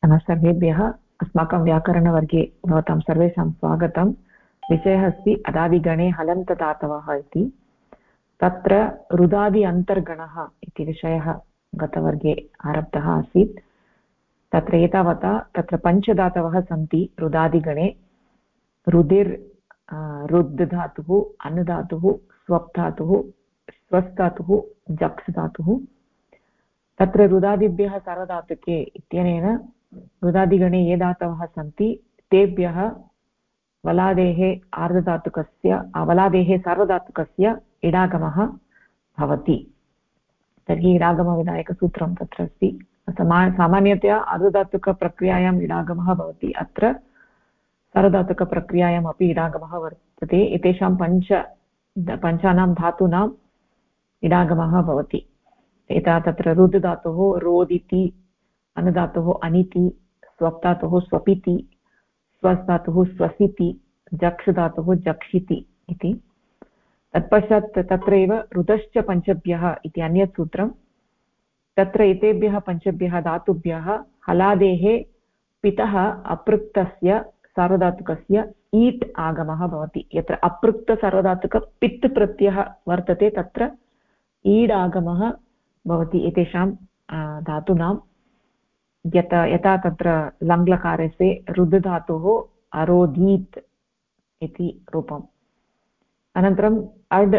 सर्वेभ्यः अस्माकं व्याकरणवर्गे भवतां सर्वेषां स्वागतं। विषयः अस्ति अदादिगणे हलन्तदातवः इति। तत्र रुदादि अन्तर्गणः इति विषयः गतवर्गे आरब्धः आसीत्। तत्र एतावता तत्र पञ्चधातवः सन्ति रुदादिगणे। रुदिर्, रुद् धातुः, अन् धातुः, स्वप् धातुः, स्वस् धातुः, जक्स् धातुः। तत्र रुदादिभ्यः सार्वधातुके इत्यनेन रुदादिगणे ये धातवः सन्ति तेभ्यः वलादेः आर्धधातुकस्य वलादेः सार्वधातुकस्य इडागमः भवति। तर्हि इडागमविधायकसूत्रं तत्र अस्ति। सामान्यतया आर्धधातुकप्रक्रियायाम् इडागमः भवति। अत्र सार्वधातुकप्रक्रियायाम् अपि इडागमः वर्तते। एतेषां पञ्चानां धातूनाम् इडागमः भवति। यथा तत्र रुद् धातुः रोदिति, अन् धातुः अनिति, स्वप् धातुः स्वपिति, स्वस् धातुः स्वसिति, जक्ष धातुः जक्षिति इति। तत्पश्चात् तत्रैव रुदश्च पञ्चभ्यः इति अन्यत् सूत्रं। तत्र एतेभ्यः पञ्चभ्यः धातुभ्यः हलादेः पितः अपृक्तस्य सार्वधातुकस्य ईट् आगमः भवति। यत्र अपृक्तसार्वधातुकपित् प्रत्ययः वर्तते तत्र ईड् आगमः भवति एतेषां धातूनां। यथा तत्र लङ्लकारस्य रुद् धातुः अरोधीत् इति रूपम्। अनन्तरम् अड्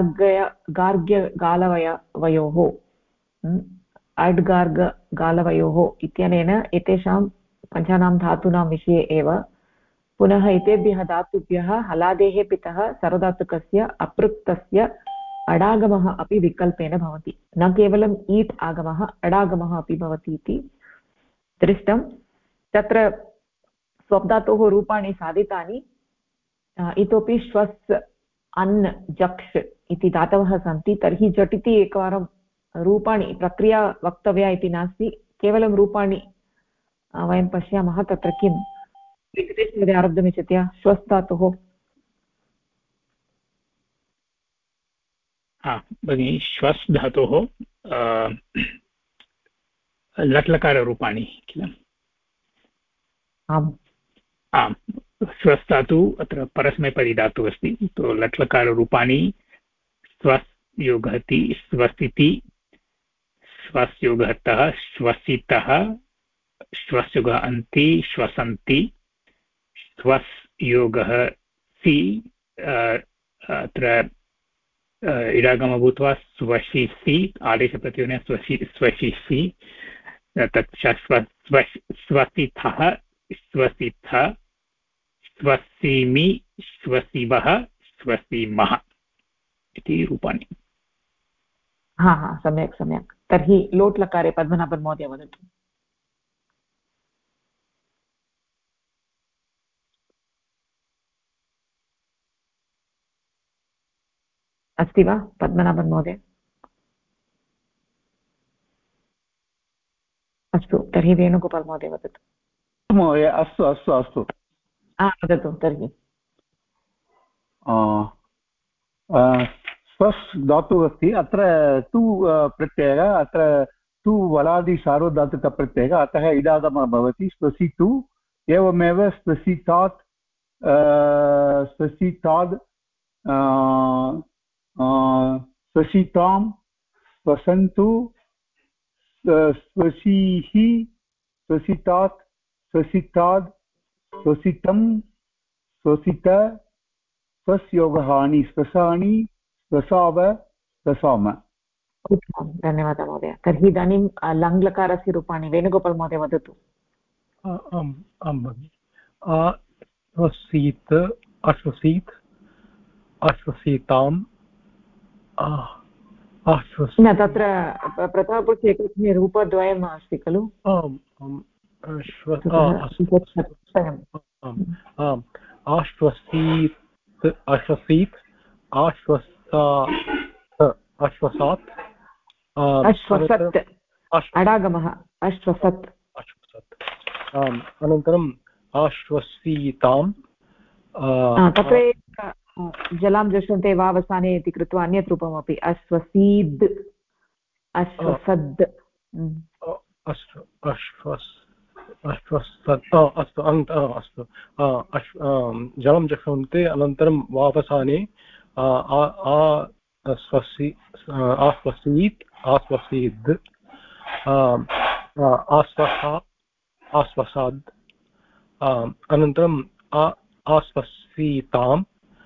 गार्ग्यगालवयोः अड् गार्गगालवयोः इत्यनेन एतेषां पञ्चानां धातूनां विषये एव पुनः एतेभ्यः धातुभ्यः हलादेः पितः सार्वधातुकस्य अपृक्तस्य अडागमः अपि विकल्पेन भवति। न केवलम् ईट् आगमः, अडागमः अपि भवति इति दृष्टं। तत्र स्वप् धातोः रूपाणि साधितानि। इतोपि श्वस्, अन्, जक्ष् इति धातवः सन्ति। तर्हि झटिति एकवारं रूपाणि, प्रक्रिया वक्तव्या इति नास्ति, केवलं रूपाणि वयं पश्यामः। तत्र किं वेङ्कटेशमहोदय आरब्धुमिच्छति? श्वस् धातुः भगिनि, श्वस् धातोः लट्लकाररूपाणि किल? आम् आम्, श्वस् धातु अत्र परस्मैपदी धातुः अस्ति। तो लट्लकाररूपाणि स्वस् योगहति, स्वसिति, स्वस् योगहतः, श्वसितः, श्वस् योगः अन्ति, श्वसन्ति, स्वस् योगः सि, अत्र इडागमः भूत्वा स्वशिसि, आदेशप्रत्ययेन स्वशिसि, तत् स्वसितः, स्वसिथ, स्वसिमि, स्वसिवः, स्वसिमः इति रूपाणि। सम्यक् सम्यक्। तर्हि लोट् लकारे पद्मनाभन् महोदय वदतु। अस्ति वा पद्मनाभन् महोदय? अस्तु, तर्हि वेणुगोपाल् महोदय वदतु। महोदय अस्तु अस्तु अस्तु वदतु तर्हि। स्वस् धातुः अस्ति। अत्र तु प्रत्ययः, अत्र तु वलादि सार्वधातुकप्रत्ययः, अतः इडागमः भवति। स्वसितु, एवमेव स्वसितात्, स्वसिताद्, स्वसितां, स्वसन्तु, स्वसिः, स्वसितात्, स्वसिताद्, स्वसितं, स्वसित, स्वस्योगहानि, स्वसानि, स्वसाव, स्वसाम। उत्तमं, धन्यवादः महोदय। तर्हि इदानीं लङ्लकारस्य रूपाणि वेणुगोपाल् महोदय वदतु। आम् आं भगिनि। अश्वसीत्, अश्वसीत्, अश्वसीताम्, न, तत्र प्रथमपुरुषे एकस्मिन् रूपद्वयम् अस्ति खलु? आश्वसीत्, अश्वसीत्, आश्वसात्, अश्वसात्, अश्वसत्, अडागमः अश्वसत्, अनन्तरम् आश्वसीताम्। तत्र जलां दृश्यन्ते वावसाने इति कृत्वा अन्यत् रूपमपि अश्वसीद्, अश्वसद्, अस्तु अस्तु जलं जषन्ते अनन्तरं वापसाने आस्वसीत् आस्वसीद् आस्वसाद् अनन्तरम् आस्वसीताम्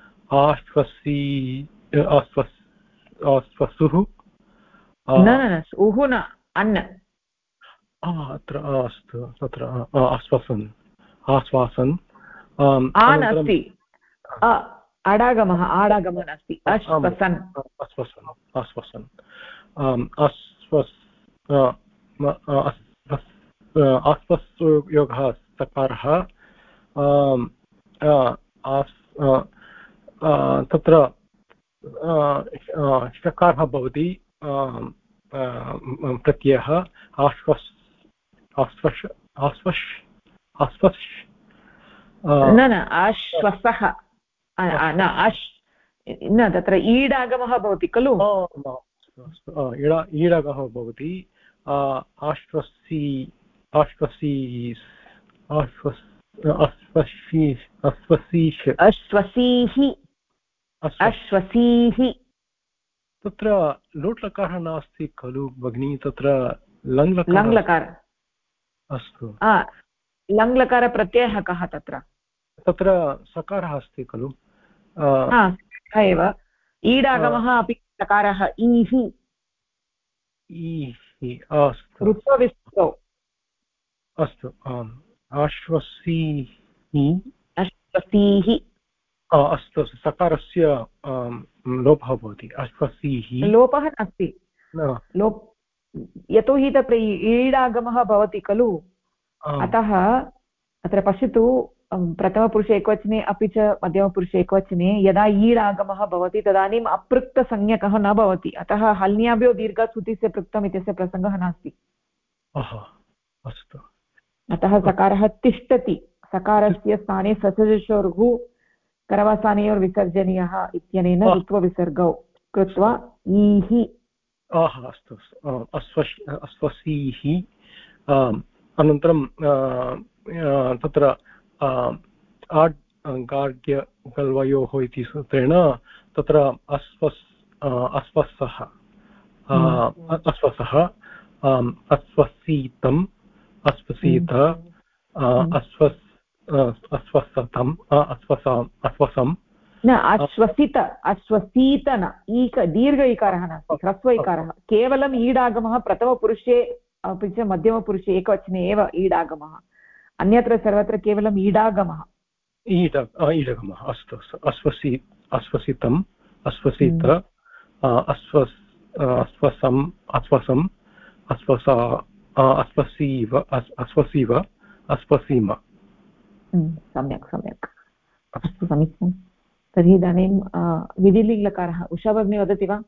आश्वसुः न उः न अन्न अत्र अस्तु तत्र आश्वासन् आश्वासन् नास्ति आडागमः नास्ति आश्वसन् आश्वसन् आश्वसन् आश्वसयोगः सकारः तत्र षकारः भवति प्रत्ययः न आश्वसः न तत्र ईडागमः भवति खलु ईडागमः भवति अश्वसीः तत्र लोट्लकारः नास्ति खलु भगिनी तत्र लङ्लकार अस्तु लङ्लकार प्रत्ययः कः तत्र सकारः अस्ति खलु एव ईडागमः अपि सकारः ईः अस्तु ऋत्वविस्तौ अस्तु आम् अश्वसीः अस्तु सकारस्य लोपः भवति अश्वसीः लोपः नास्ति यतोहि तत्र ईडागमः भवति खलु अतः अत्र पश्यतु प्रथमपुरुषे एकवचने अपि च मध्यमपुरुषे एकवचने यदा ईडागमः भवति तदानीम् अपृक्तसंज्ञकः न भवति अतः हल्न्याभ्यो दीर्घसूतिस्य पृक्तम् इत्यस्य प्रसङ्गः नास्ति अस्तु अतः सकारः तिष्ठति सकारस्य स्थाने ससर्जोर्घु करवसानयोर्विसर्जनीयः इत्यनेन ऋत्वविसर्गौ कृत्वा ईः अस्तु अश्वसीः अनन्तरं तत्र गार्ग्यगल्वयोः इति सूत्रेण तत्र अस्वसः अस्वसीतम् अस्वसीत अस्वसतम् अस्वसम् न अश्वसित न ईक दीर्घ इकारः नास्ति ह्रस्व इकारः केवलम् ईडागमः प्रथमपुरुषे अपि च मध्यमपुरुषे एकवचने एव ईडागमः अन्यत्र सर्वत्र केवलम् ईडागमः अस्तु अस्वसितम् अस्वसित अस्वसम् अस्वसीव अस्वसीम सम्यक् अस्तु समीचीनं तर्हि इदानीं विधिलिङ्गकारः उषा भगिनी वदति वा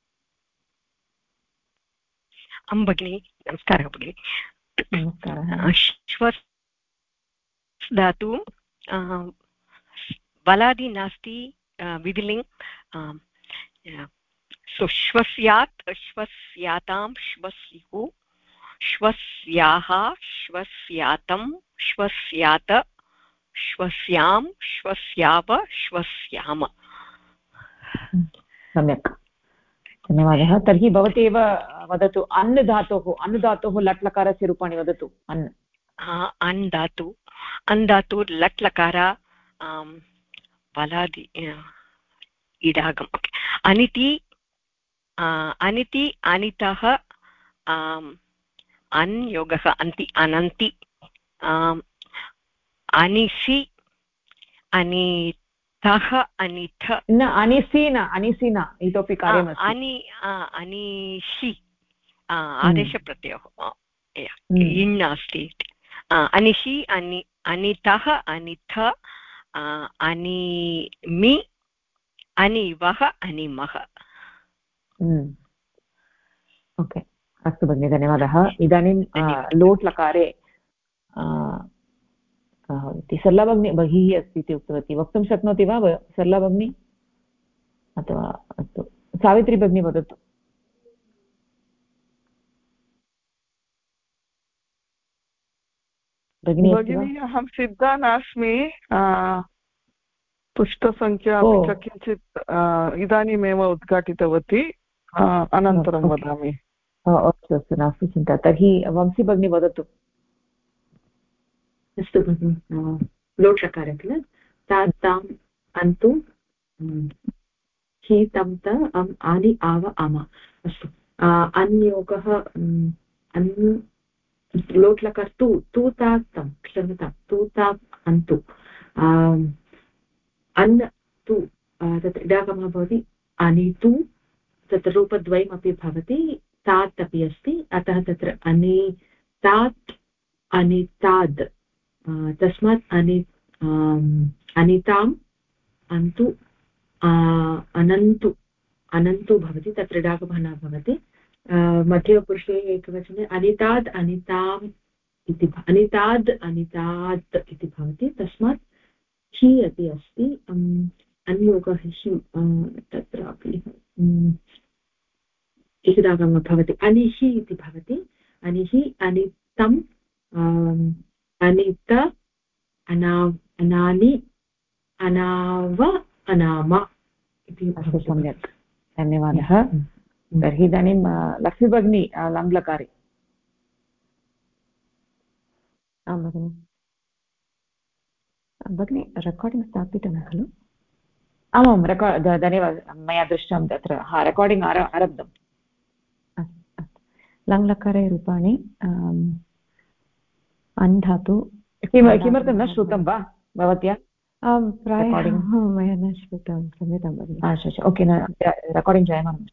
आं भगिनि नमस्कारः भगिनि नमस्कारः श्वस् धातु बलादि नास्ति विधिलिङ्ग् श्वस्यात् श्वस्यातां श्वस्युः श्वस्याः श्वस्यातं श्वस्यात श्वस्यां श्वस्याव श्वस्याम सम्यक् धन्यवादः तर्हि भवती एव वदतु अन् धातोः लट् लकारस्य रूपाणि वदतु अन् धातु लट् लकार बलादि इडागम् अनिति अनितः अन् योगः अन्ति अनन्ति अनिसि अनितः अनिथ न अनिसि न इतोपि कार्यमस्ति अनिषि आदेशप्रत्ययः इन् नास्ति अनिषि अनितः अनिथ अनिमि अनिवः अनिमः ओके अस्तु भगिनि धन्यवादः इदानीं लोट् लकारे सरला भगिनी बहिः अस्ति इति उक्तवती वक्तुं शक्नोति वा सरला भगिनी अथवा अस्तु सावित्री भगिनी वदतु भगिनी अहं सिद्धा नास्मि पुष्टसङ्ख्या अपि च किञ्चित् इदानीमेव उद्घाटितवती अनन्तरं वदामि अस्तु अस्तु नास्ति चिन्ता तर्हि वंशी भगिनी वदतु अस्तु भगिनि लोट्लकार किल तात् ताम् अन्तु हि तं त अम् आनि आव आम अस्तु अन्योगः लोट्लकार तु तु तात् तं क्षम्यतां तु तात् अन्तु अन् तु तत्र इडागमः भवति अनितु तत्र रूपद्वयमपि भवति तात् अपि अस्ति अतः तत्र अनितात् अनिताद् तस्मात् अनिताम् अन्तु अनन्तु अनन्तु भवति तत्र इडागमः न भवति मध्यमपुरुषे एकवचने अनिताद् अनिताम् इति अनिताद् अनितात् इति भवति तस्मात् हि अपि अस्ति अन्योगः हि तत्रापि इडागमः भवति अनिहि इति भवति अनिहि अनितम् अनित अनानि अनाव अनाम इति सम्यक् धन्यवादः तर्हि इदानीं लक्ष्मीभगिनी लङ्लकारे आं भगिनि भगिनि रेकार्डिङ्ग् स्थापितं खलु आमां धन्यवादः मया दृष्टं तत्र रेकार्डिङ्ग् आरब्धम् अस्तु लङ्लकारे रूपाणि अन् धातु किमर्थं न श्रुतं वा भवत्या प्रायः मया न श्रुतं क्षम्यतां भगिनि ओके रेकार्डिङ्ग् जायमानमस्ति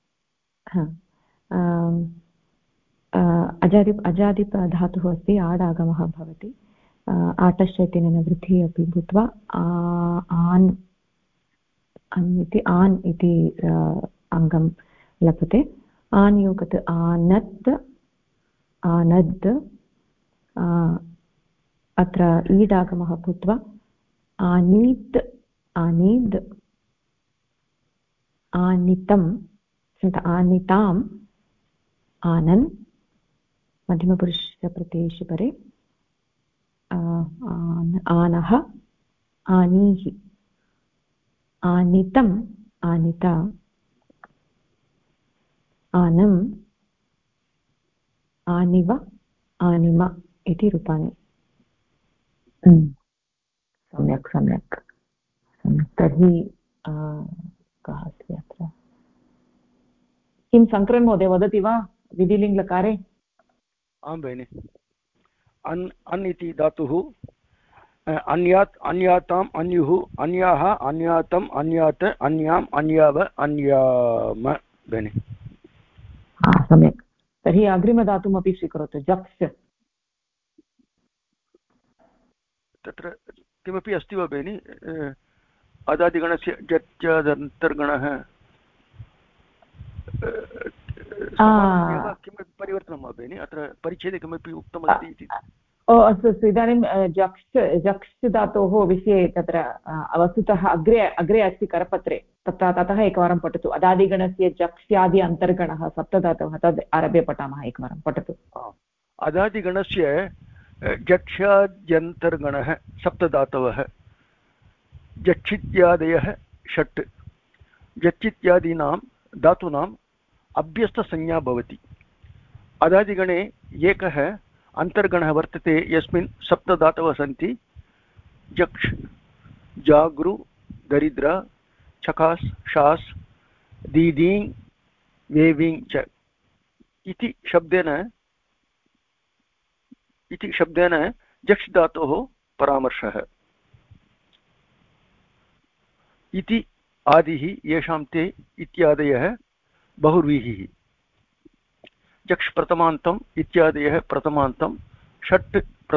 अजादिप धातुः अस्ति आडागमः भवति आटश्च इत्यनेन वृद्धिः अपि भूत्वा आन् इति आन् इति अङ्गं लभते आन् योगत् आनत् आनद् अत्र ईडागमः भूत्वा आनीत् आनीद् आनितं आनिताम् आनन् मध्यमपुरुषप्रत्ययेषु परे आनः आनीहि आनितम् आनिता आनम् आनिव आनिम इति रूपाणि सम्यक् सम्यक् तर्हि कः अस्ति अत्र किं शङ्करन् महोदय वदति वा विधिलिङ्गकारे आं भगिनि अन् इति धातुः अन्यात् अन्याताम् अन्युः अन्याः अन्यातम् अन्यात् अन्याम् अन्याव अन्याम भगिनि सम्यक् तर्हि अग्रिमधातुमपि स्वीकरोतु जक्स् तत्र किमपि अस्ति वा भगिनि अदादिगणस्य जत्यदन्तर्गणः किमपि परिवर्तनं वा भगिनि अत्र परिच्छेदे किमपि उक्तमस्ति इति अस्तु अस्तु इदानीं जक्स् धातोः विषये तत्र वस्तुतः अग्रे अस्ति करपत्रे ततः एकवारं पठतु अदादिगणस्य जक्स्यादि अन्तर्गणः सप्तधातवः तद् आरभ्य पठामः एकवारं पठतु अदादिगणस्य जक्ष्याद्यन्तर्गणः सप्तधातवः जक्षित्यादयः षट् जक्षित्यादीनां धातूनाम् अभ्यस्तसंज्ञा भवति अदादिगणे एकः अन्तर्गणः वर्तते यस्मिन् सप्तधातवः सन्ति जक्ष् जागृ दरिद्र चकास् शास् दीदीङ् वेवीङ् च इति शब्देन जक्ष् धातोः परामर्शः इति आदिः येषां ते इत्यादयः बहुव्रीहिः जक्ष् प्रथमान्तम् इत्यादयः प्रथमान्तं षट्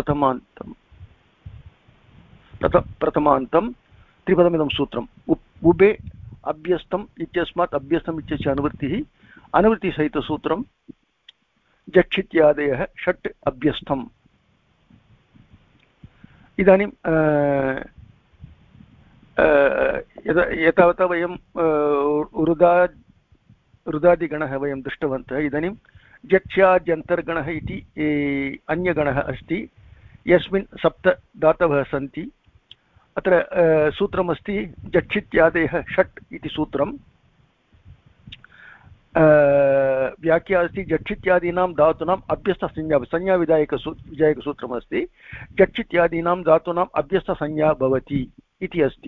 प्रथमान्तं त्रिपदमिदं सूत्रम् उभे अभ्यस्तम् इत्यस्मात् अभ्यस्तम् इत्यस्य अनुवृत्तिसहितसूत्रं जक्षित्यादयः षट् अभ्यस्तम् इदानीं एतावता वयं रुदादिगणः वयं दृष्टवन्तः इदानीं जक्ष्याद्यन्तर्गणः इति अन्यगणः अस्ति यस्मिन् सप्त धातवः सन्ति। अत्र सूत्रमस्ति जक्षित्यादयः षट् इति सूत्रं। व्याख्या अस्ति जक्षित्यादीनां धातूनाम् विधायकसूत्रमस्ति। जक्षित्यादीनां धातूनाम् अभ्यस्तसंज्ञा भवति इति अस्ति।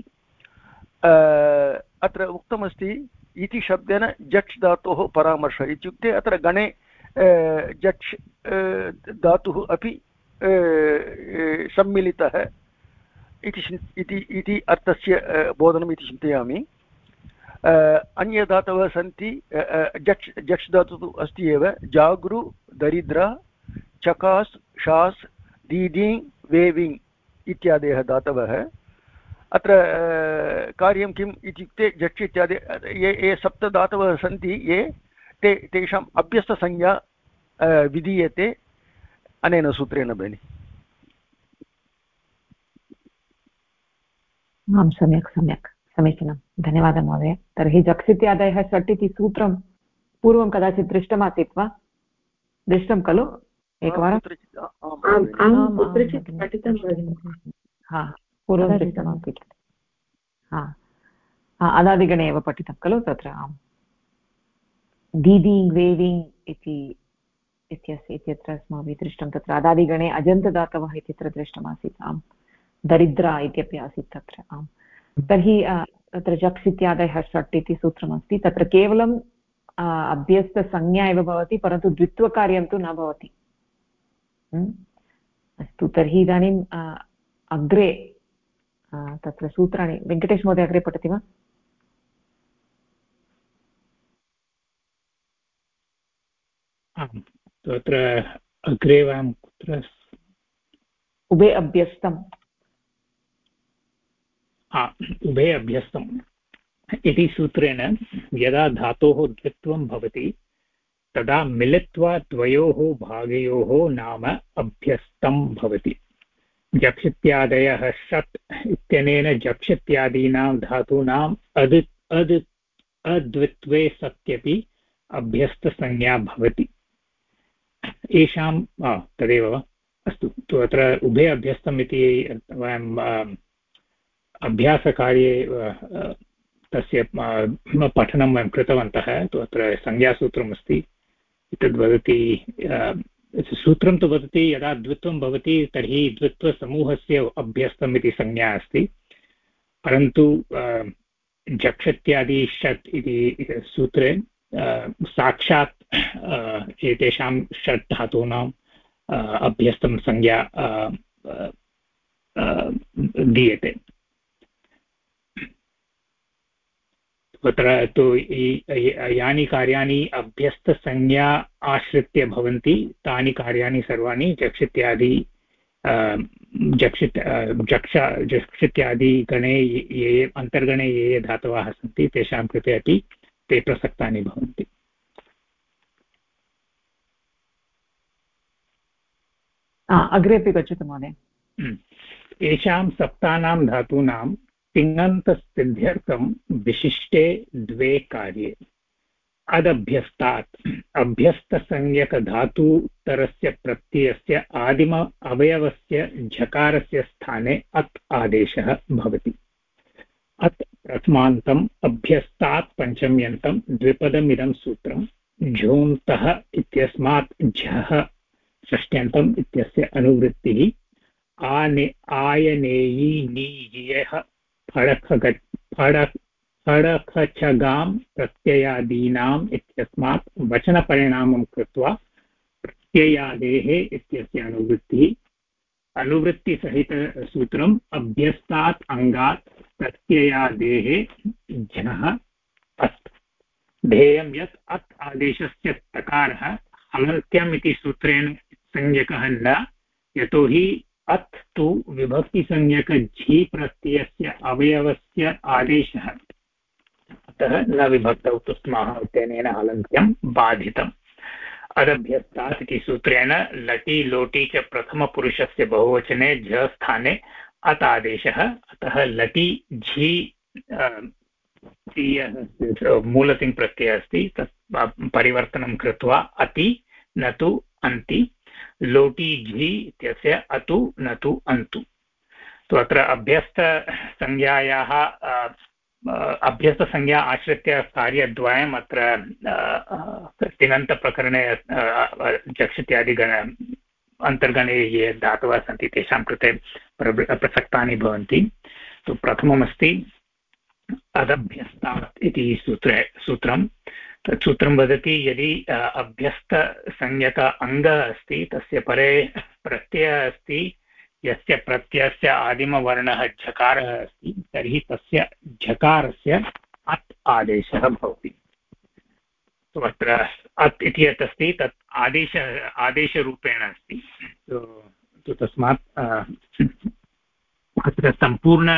अत्र उक्तमस्ति इति शब्देन जक्ष् धातोः परामर्शः इत्युक्ते अत्र गणे जक्ष् धातुः अपि सम्मिलितः इति अर्थस्य बोधनम् इति चिन्तयामि। अन्ये धातवः सन्ति। जक्ष् धातुः अस्ति एव। जागृ, दरिद्र, चकास्, शास्, दीदिङ्, वेविङ् इत्यादयः धातवः। अत्र कार्यं किम् इत्युक्ते जक्ष् इत्यादि ये सप्त धातवः सन्ति ये तेषाम् अभ्यस्तसंज्ञा विधीयते अनेन सूत्रेण भगिनि। आं सम्यक् सम्यक् समीचीनं धन्यवादः महोदय। तर्हि जक्स् इत्यादयः षट् इति सूत्रं पूर्वं कदाचित् दृष्टमासीत् वा? दृष्टं खलु एकवारं? हा पूर्वं दृष्टमासीत्। हा अदादिगणे एव पठितं खलु तत्र? आम् दीदिङ् वेविङ् इत्यत्र अस्माभिः दृष्टं। तत्र अदादिगणे अजन्तदातवः इत्यत्र दृष्टमासीत्। आम् दरिद्रा इत्यपि आसीत् तत्र। आम् तर्हि तत्र जक्स् इत्यादयः षट् इति सूत्रमस्ति। तत्र केवलम् अभ्यस्तसंज्ञा एव भवति, परन्तु द्वित्वकार्यं तु न भवति। अस्तु तर्हि इदानीम् अग्रे तत्र सूत्राणि वेङ्कटेश महोदय अग्रे पठति वा? आम् तत्र अग्रे वयं कुत्र उभे अभ्यस्तम् उभे अभ्यस्तम् इति सूत्रेण यदा धातोः द्वित्वं भवति तदा मिलित्वा द्वयोः भागयोः नाम अभ्यस्तं भवति। जक्षित्यादयः षट् इत्यनेन जक्षित्यादीनां धातूनाम् अद्वित्वे सत्यपि अभ्यस्तसंज्ञा भवति। येषां तदेव वा? अस्तु अत्र उभे अभ्यस्तम् इति वयं अभ्यासकार्ये तस्य पठनं वयं कृतवन्तः। अत्र संज्ञासूत्रमस्ति। एतद्वदति सूत्रं तु वदति यदा द्वित्वं भवति तर्हि द्वित्वसमूहस्य अभ्यस्तम् इति संज्ञा अस्ति। परन्तु जक्षत्यादि षट् इति सूत्रे साक्षात् एतेषां षट् धातूनाम् अभ्यस्तं संज्ञा दीयते। तत्र तु यानि कार्याणि अभ्यस्तसंज्ञा आश्रित्य भवन्ति तानि कार्याणि सर्वाणि जक्षित्यादि जक्षित्यादिगणे ये अन्तर्गणे ये धातवः सन्ति तेषां कृते अपि ते प्रसक्तानि भवन्ति। अग्रेपि गच्छतु महोदय। येषां सप्तानां धातूनां तिङन्तसिद्ध्यर्थं विशिष्टे द्वे कार्ये अदभ्यस्तात् अभ्यस्तसंज्ञकधातुतरस्य प्रत्ययस्य आदिम अवयवस्य झकारस्य स्थाने अत् आदेशः भवति। अत् प्रथमान्तम् अभ्यस्तात् पञ्चम्यन्तं द्विपदमिदं सूत्रं झोन्तः इत्यस्मात् झः षष्ट्यन्तम् इत्यस्य अनुवृत्तिः आयनेयी नीयः फडखचगां प्रत्ययादीनाम् इत्यस्मात् वचनपरिणामं कृत्वा प्रत्ययादेः इत्यस्य अनुवृत्तिः अनुवृत्तिसहितसूत्रम् अभ्यस्तात् अङ्गात् प्रत्ययादेः झः अत्। ध्येयं यत् अत् आदेशस्य तकारः हलन्त्यम् इति सूत्रेण संज्ञकः न, यतोहि अत् तु विभक्तिसंज्ञक झि प्रत्ययस्य अवयवस्य आदेशः, अतः न विभक्तौ तु स्मः इत्यनेन हलन्त्यं बाधितम्। अदभ्यस्तात् इति सूत्रेण लटि लोटि च प्रथमपुरुषस्य बहुवचने झ स्थाने अत् आदेशः, अतः लटि झि मूलतिङ् प्रत्ययः अस्ति तत् परिवर्तनं कृत्वा अति न तु अन्ति लोटि झि इत्यस्य अतु नतु अन्तु। तु अत्र अभ्यस्तसंज्ञायाः अभ्यस्तसंज्ञा आश्रित्य कार्यद्वयम् अत्र तिङन्तप्रकरणे जक्ष इत्यादिगण अन्तर्गणे ये धातवः सन्ति तेषां कृते प्रसक्तानि भवन्ति। तु प्रथममस्ति अदभ्यस्तात् इति सूत्रं। तत् सूत्रं वदति यदि अभ्यस्तसंज्ञक अङ्गः अस्ति तस्य परे प्रत्ययः अस्ति यस्य प्रत्ययस्य आदिमवर्णः झकारः अस्ति तर्हि तस्य झकारस्य अत् आदेशः भवति। अत्र अत् इति यत् अस्ति तत् आदेशरूपेण अस्ति। तस्मात् अत्र सम्पूर्ण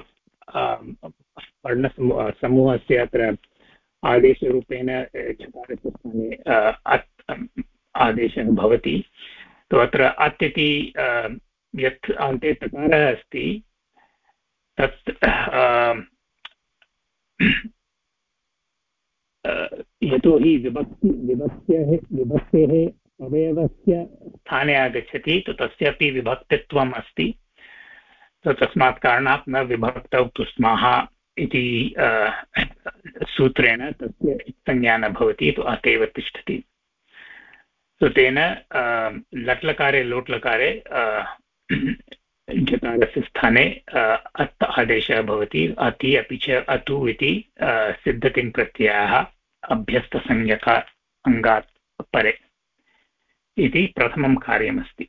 वर्णसमूहस्य अत्र आदेशरूपेण झकारस्य स्थाने अत् आदेशः भवति। तो अत्र अत् इति यत् अन्ते तकारः अस्ति तत् यतोहि विभक्तेः अवयवस्य स्थाने आगच्छति तो तस्यापि विभक्तित्वम् अस्ति। तस्मात् कारणात् न विभक्तौ तु स्मः इति सूत्रेण तस्य संज्ञा न भवति। तु अतएव तिष्ठति। तो तेन लट्लकारे लोट्लकारे झकारस्य स्थाने अत् आदेशः भवति। अति अपि च अतु इति सिद्धतिङ् प्रत्ययः अभ्यस्तसंज्ञक अङ्गात् परे इति प्रथमं कार्यमस्ति।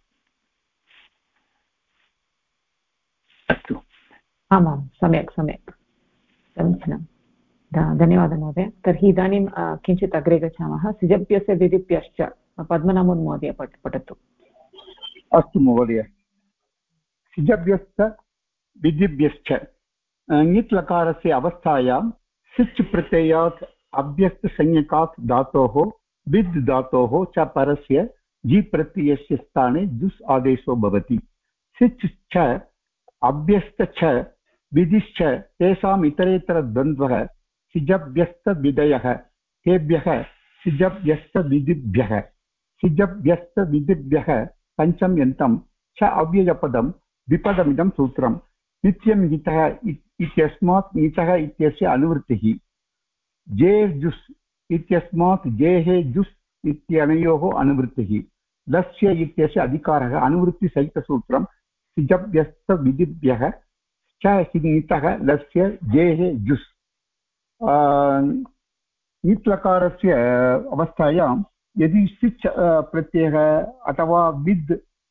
अस्तु, आमां, सम्यक् सम्यक्, समीचीनं, धन्यवादः महोदय। तर्हि इदानीं किञ्चित् अग्रे गच्छामः। सिजप्यस्य विधिप्यश्च पद्मनाभन् महोदय पठतु। अस्तु महोदय। सिजभ्यश्च विधिभ्यश्च ङित् लकारस्य अवस्थायां सिच् प्रत्ययात् अभ्यस्तसंज्ञकात् धातोः विद् धातोः च परस्य जि प्रत्ययस्य स्थाने जुस् आदेशो भवति। सिच् च अभ्यस्त च विधिश्च तेषाम् इतरेतरद्वन्द्वः सिजभ्यस्तविधयः तेभ्यः सिजभ्यस्तविधिभ्यः। सिजभ्यस्तविधिभ्यः पञ्चम्यन्तं च अव्ययपदं द्विपदमिदं सूत्रं। नित्यं ङितः इत्यस्मात् ङितः इत्यस्य अनुवृत्तिः। जे जुस् इत्यस्मात् जेः जुस् इत्यनयोः अनुवृत्तिः। लस्य इत्यस्य अधिकारः अनुवृत्तिसहितसूत्रं। सिजभ्यस्तविधिभ्यः च ङितः लस्य जेः जुस्। ङित् लकारस्य अवस्थायां यदि सिच् प्रत्ययः अथवा विद्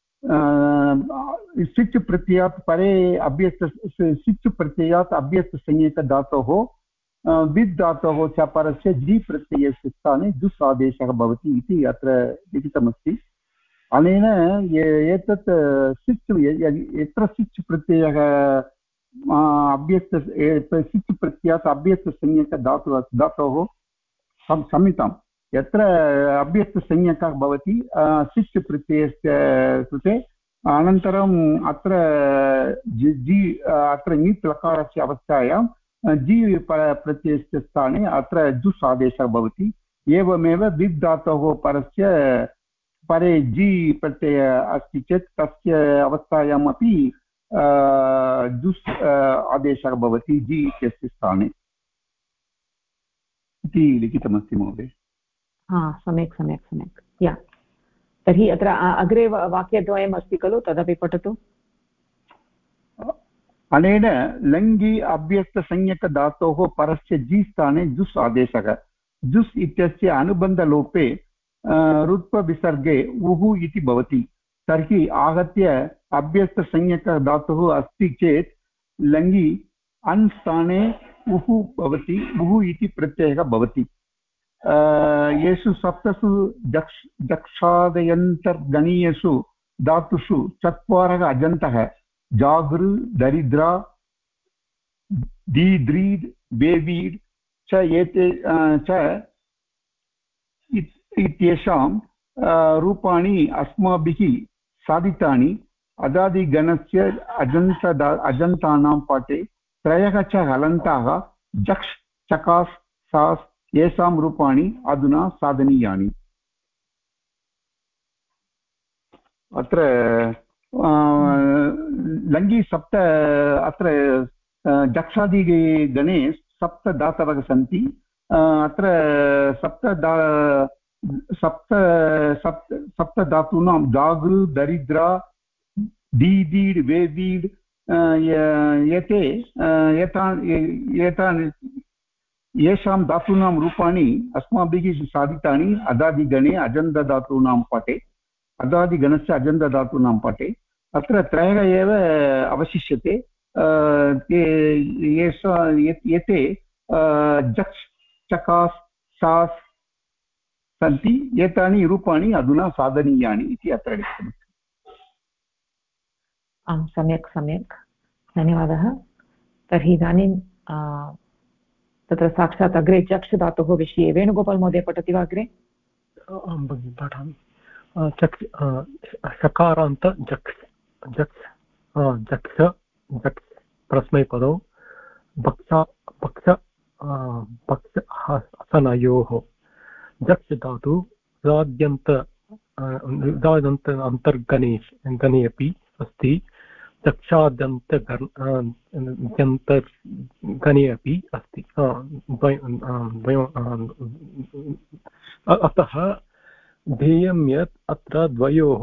सिच् प्रत्ययात् परे सिच् प्रत्ययात् अभ्यस्तसंज्ञकधातोः विद् धातोः च परस्य जि प्रत्ययस्य स्थाने जुस् आदेशः भवति इति अत्र लिखितमस्ति। अनेन एतत् सिच् यत्र सिच् प्रत्ययः सिच् प्रत्ययात् अभ्यस्तसंज्ञकधातोः संहितां यत्र अभ्यस्तसंज्ञकः भवति सिच् प्रत्ययस्य कृते अनन्तरम् अत्र अत्र ङित् लकारस्य अवस्थायां जि प्रत्ययस्य स्थाने अत्र जुस् आदेशः भवति। एवमेव विद् धातोः परस्य परे जि प्रत्यय अस्ति चेत् तस्य अवस्थायाम् अपि जुस् आदेशः भवति जि इत्यस्य स्थाने इति लिखितमस्ति महोदय। सम्यक् सम्यक् सम्यक्। या तर्हि अत्र अग्रे वाक्यद्वयम् अस्ति खलु, तदपि पठतु। अनेन लङ्घि अभ्यस्तसंज्ञकधातोः परस्य जि स्थाने जुस् आदेशः। जुस् इत्यस्य अनुबन्धलोपे रुत्वविसर्गे उः इति भवति। तर्हि आहत्य अभ्यस्तसंज्ञकधातुः अस्ति चेत् लङ्घि अन् स्थाने उः भवति, उः इति प्रत्ययः भवति। येषु सप्तसु दक्षादयन्तर्गणीयेषु धातुषु चत्वारः अजन्तः जागृ दरिद्रा दीद्रीद् बेवीड् च एते च इत्येषां रूपाणि अस्माभिः साधितानि। अदादिगणस्य अजन्तानां पाठे त्रयः च हलन्ताः जक्ष् चकास् सास् येषां रूपाणि अधुना साधनीयानि। अत्र लङ्घि सप्त अत्र जक्षादिगणे सप्त धातवः सन्ति अत्र सप्त धातूनां दागु दरिद्रा दीदीड् वेदीड् येषां धातूनां रूपाणि अस्माभिः साधितानि अदादिगणे अजन्तधातूनां पटे अदादिगणस्य अजन्तधातूनां पटे अत्र त्रयः एव अवशिष्यते एते जक् चकास् सास् सन्ति एतानि रूपाणि अधुना साधनीयानि इति अत्र लिखितम्। आं सम्यक् सम्यक् धन्यवादः। तर्हि इदानीं तत्र साक्षात् अग्रे जक्ष धातोः विषये वेणुगोपाल् महोदय पठति वा अग्रे? आं भगिनि पठामि। शकारान्त जक्ष जक्ष जक्ष जक्ष परस्मैपदौ भक्ष भक्ष भक्ष हसनयोः जक्ष धातु ऋदाद्यन्त अन्तर्गणे अपि अस्ति चक्षाद्यन्तगणे अपि अस्ति अतः ध्येयं यत् अत्र द्वयोः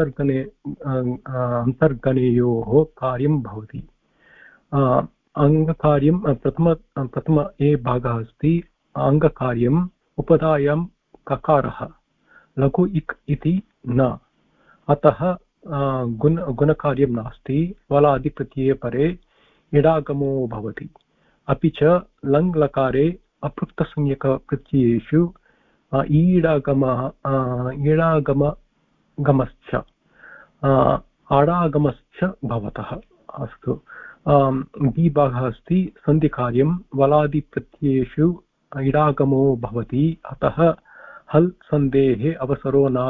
अन्तर्गणयोः कार्यं भवति। अङ्गकार्यं प्रथम ए भागः अस्ति अङ्गकार्यम् उपधायां ककारः लघु इक् इति न अतः गुणकार्यं नास्ति वलादिप्रत्यये परे इडागमो भवति। अपि च लङ् लकारे अपृक्तसंज्ञकप्रत्ययेषु ईडागमश्च आडागमश्च भवतः। अस्तु द्विभागः अस्ति सन्धिकार्यं वलादिप्रत्ययेषु इडागमो भवति अतः हल् सन्धेः अवसरो न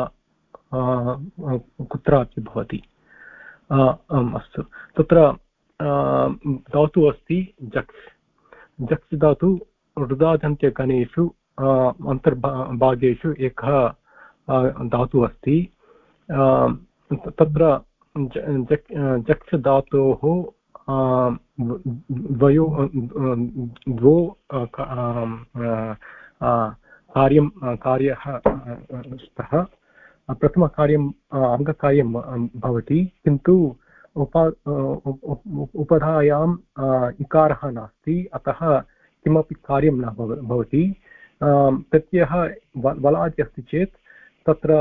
कुत्रापि भवति। अस्तु तत्र धातु अस्ति जक्ष् जक्ष् धातु ऋदादन्त्यगणेषु अन्तर्भागेषु एकः धातुः अस्ति। तत्र जक्ष् धातोः द्वौ कार्यः स्तः। प्रथमकार्यम् अङ्गकार्यं भवति किन्तु उपधायाम् इकारः नास्ति अतः किमपि कार्यं न भवति। प्रत्ययः वलादि अस्ति चेत् तत्र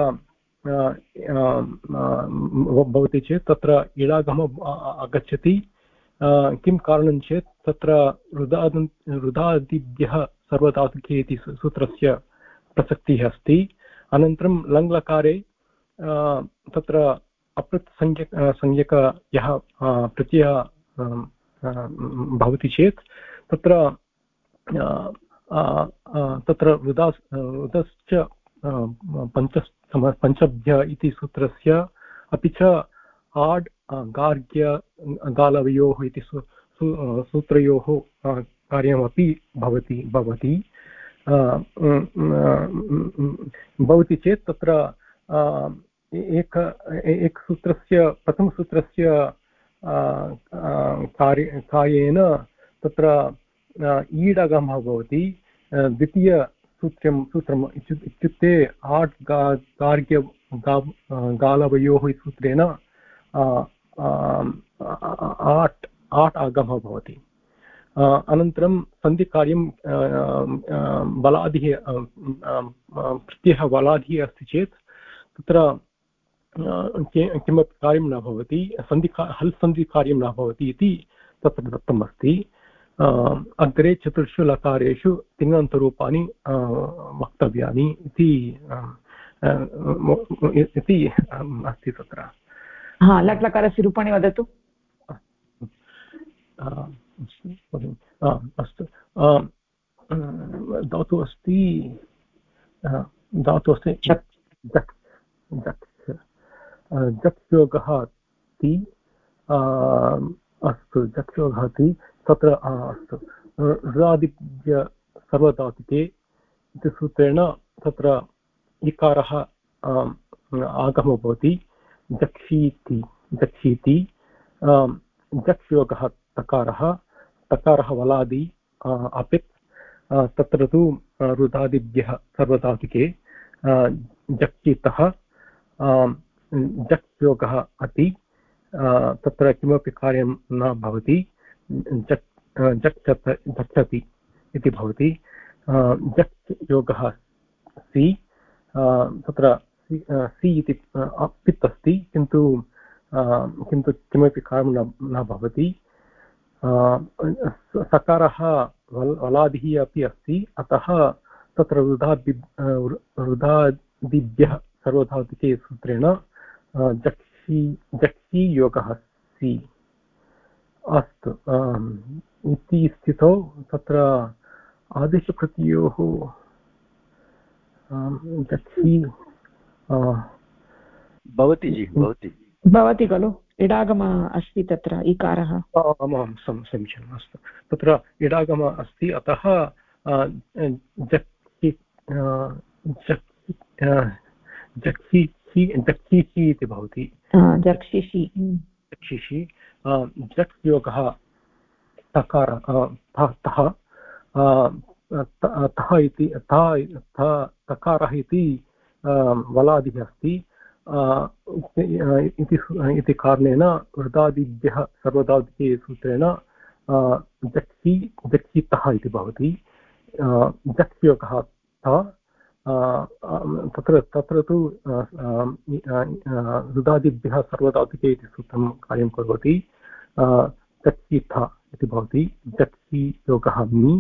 भवति चेत् तत्र इडागमः आगच्छति। किं कारणं चेत् तत्र ऋदादिभ्यः सर्वधातुके इति सूत्रस्य प्रसक्तिः अस्ति। अनन्तरं लङ् लकारे तत्र अपृक् संज्ञक यः प्रत्ययः भवति चेत् तत्र ऋदश्च पञ्चभ्य इति सूत्रस्य अपि च आड् गार्ग्य गालवयोः इति सूत्रयोः कार्यमपि भवति चेत् तत्र एक सूत्रस्य प्रथमसूत्रस्य कार्येन तत्र ईडगमः भवति। द्वितीयसूत्रम् इत्युक्ते आट् गार्ग्य गालवयोः सूत्रेण आट् आगमः भवति। अनन्तरं सन्धिकार्यं बलादिः प्रत्ययः बलादिः अस्ति चेत् तत्र किमपि कार्यं न भवति। हल् सन्धिकार्यं न भवति इति तत्र दत्तम् अस्ति। अग्रे चतुर्षु लकारेषु तिङन्तरूपाणि वक्तव्यानि इति अस्ति तत्र। लट् लकारस्य रूपाणि वदतु। अस्तु धातुः अस्ति जक्योगः अस्ति। अस्तु जक्योगः अस्ति तत्र अस्तु ऋदादिभ्य सर्वधातुके इति सूत्रेण तत्र इकारः आगमो भवति। जक्षीति जक्षीति जक्ष्योगः तकारः वलादि अपित् तत्र तु रुदादिभ्यः सर्वधातुके जक्षितः जक्ष्योगः अति तत्र किमपि कार्यं न भवति गच्छति इति भवति जक् योगः सि तत्र सि इति पित् अस्ति किन्तु किमपि कार्यं न भवति सकारः वलादिः अपि अस्ति अतः तत्र रुदादिभ्यः सर्वधातुके सूत्रेण जक्षी योगः सि अस्तु इति स्थितौ तत्र आदेशप्रत्ययोः जक्षी भवति खलु इडागम अस्ति तत्र इकारः आमां समीचीनम् अस्तु तत्र इडागम अस्ति अतः जक्षिषि इति भवति जक्षिषि जक् योगः तकार तः इति तकारः इति वलादिः अस्ति इति कारणेन वृदादिभ्यः सर्वधातुके सूत्रेण जक्षितः इति भवति जक्ष्योगः तत्र तु वृदादिभ्यः सर्वधातुके इति सूत्रं कार्यं करोति जक्षिथ इति भवति जक्षियोगः मि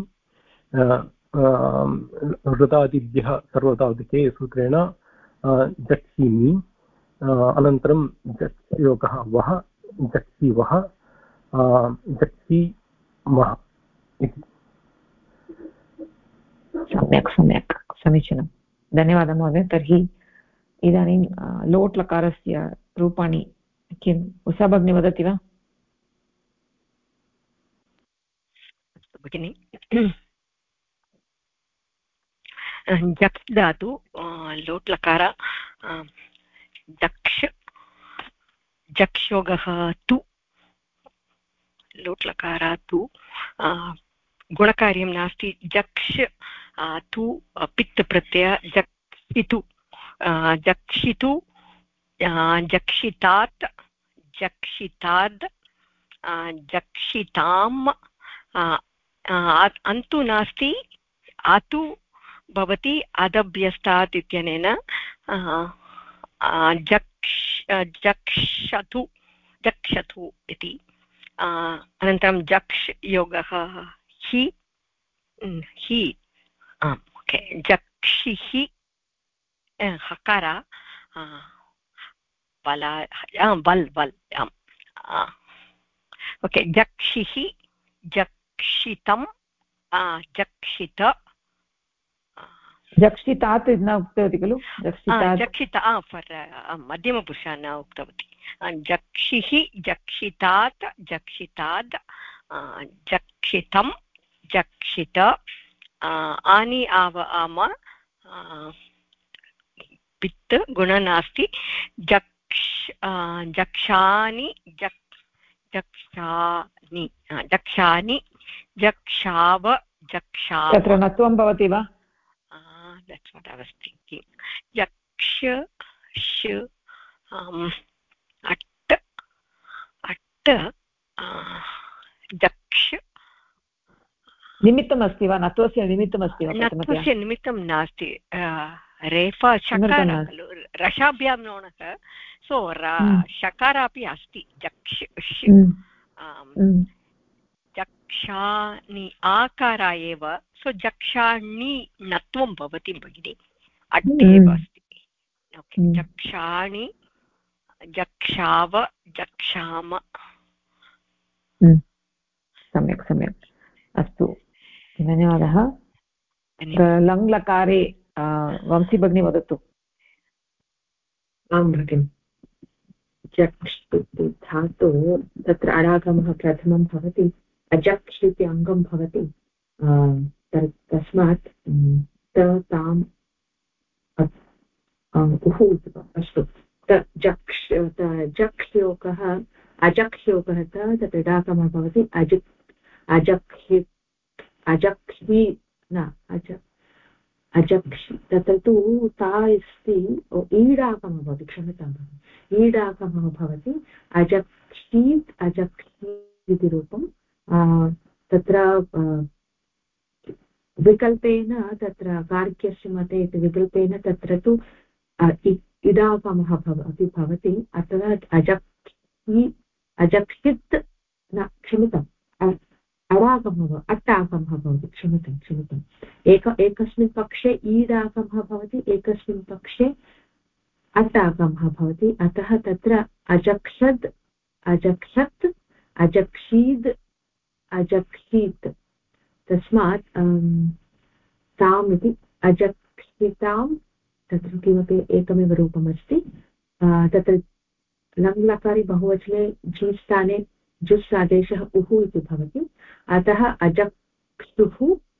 वृदादिभ्यः सर्वधातुके सूत्रेण जक्षिमि अनन्तरं जक्षयोगः वः जक्षिवः जक्षिमः इति सम्यक् समीचीनं धन्यवादः महोदय तर्हि इदानीं लोट् लकारस्य रूपाणि किम् उषा भगिनी वदति वा अस्तु भगिनि जक् धातु लोट् लकार जक्षोगः तु लोट् लकार तु गुणकार्यं नास्ति जक्ष तु पित् प्रत्यय जक्षितु जक्षितात् जक्षिताद् जक्षिताम् अन्तु नास्ति आतु भवति अदभ्यस्तात् इत्यनेन जक्षतु इति अनन्तरं जक्ष योगः हि ओके जक्षिहि हकार वल् ओके जक्षिहि जक्षितं जक्षित जक्षितात् न उक्तवती खलु जक्षित फर् मध्यमपुरुषः न उक्तवती जक्षिः जक्षितात् जक्षिताद् जक्षितं जक्षित आनि आव आम पित् गुण नास्ति जक्षानि जक्षानि जक्षाव जक्षाव तत्र नत्वं भवति वा that's what I was thinking yaksh at jaksh निमित्तमस्ति वा नत्वस्य निमित्तमस्ति वा नत्वस्य निमित्तं नास्ति रेफा शकार खलु रसाभ्यां नोणः सो शकार अपि अस्ति जक्ष जक्षानि आकार एव सो जक्षाणि नत्वं भवति भगिनि अट् एव अस्ति ओके जक्षाणि जक्षाव जक्षाम सम्यक् अस्तु धन्यवादः लङ् लकारे वंशी भगिनी वदतु आं भगिनि जक्ष् धातु तत्र अडागमः प्रथमं भवति अजक्ष् इति अङ्गं भवति तस्मात् ताम् उः अस्तु जक्ष्योगः अजक्ष्योगः तत् इडागमः भवति अजक्षि अजक्षि न अजक्षि तत्र तु ता अस्ति ईडागमः भवति क्षम्यतां ईडागमः भवति अजक्षीत् अजक्षीत् इति रूपं तत्र विकल्पेन तत्र कार्क्यस्य मते इति विकल्पेन तत्र तु इडागमः अपि भवति अथवा अजक्षित् न क्षम्यताम् अडागमः अट्टागमः भवति क्षम्यताम् एकस्मिन् पक्षे ईडागमः भवति एकस्मिन् पक्षे अट्टागमः भवति अतः तत्र अजक्षत् अजक्षीद् अजक्षीत् तस्मात् ताम् इति अजक्षितां तत्र किमपि एकमेव रूपमस्ति तत्र लङ्लकारि बहुवचने झि स्थाने जुस् आदेशः उः इति भवति अतः अजक्षुः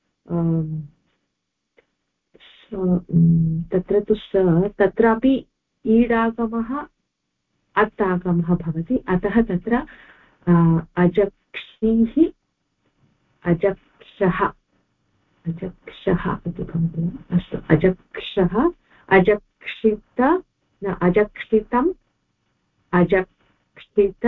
तत्र तु तत्रापि ईडागमः अत्तागमः भवति अतः तत्र अजक्षीः अजक्षः इति भवति अस्तु अजक्षः अजक्षित न अजक्षितम् अजक्षित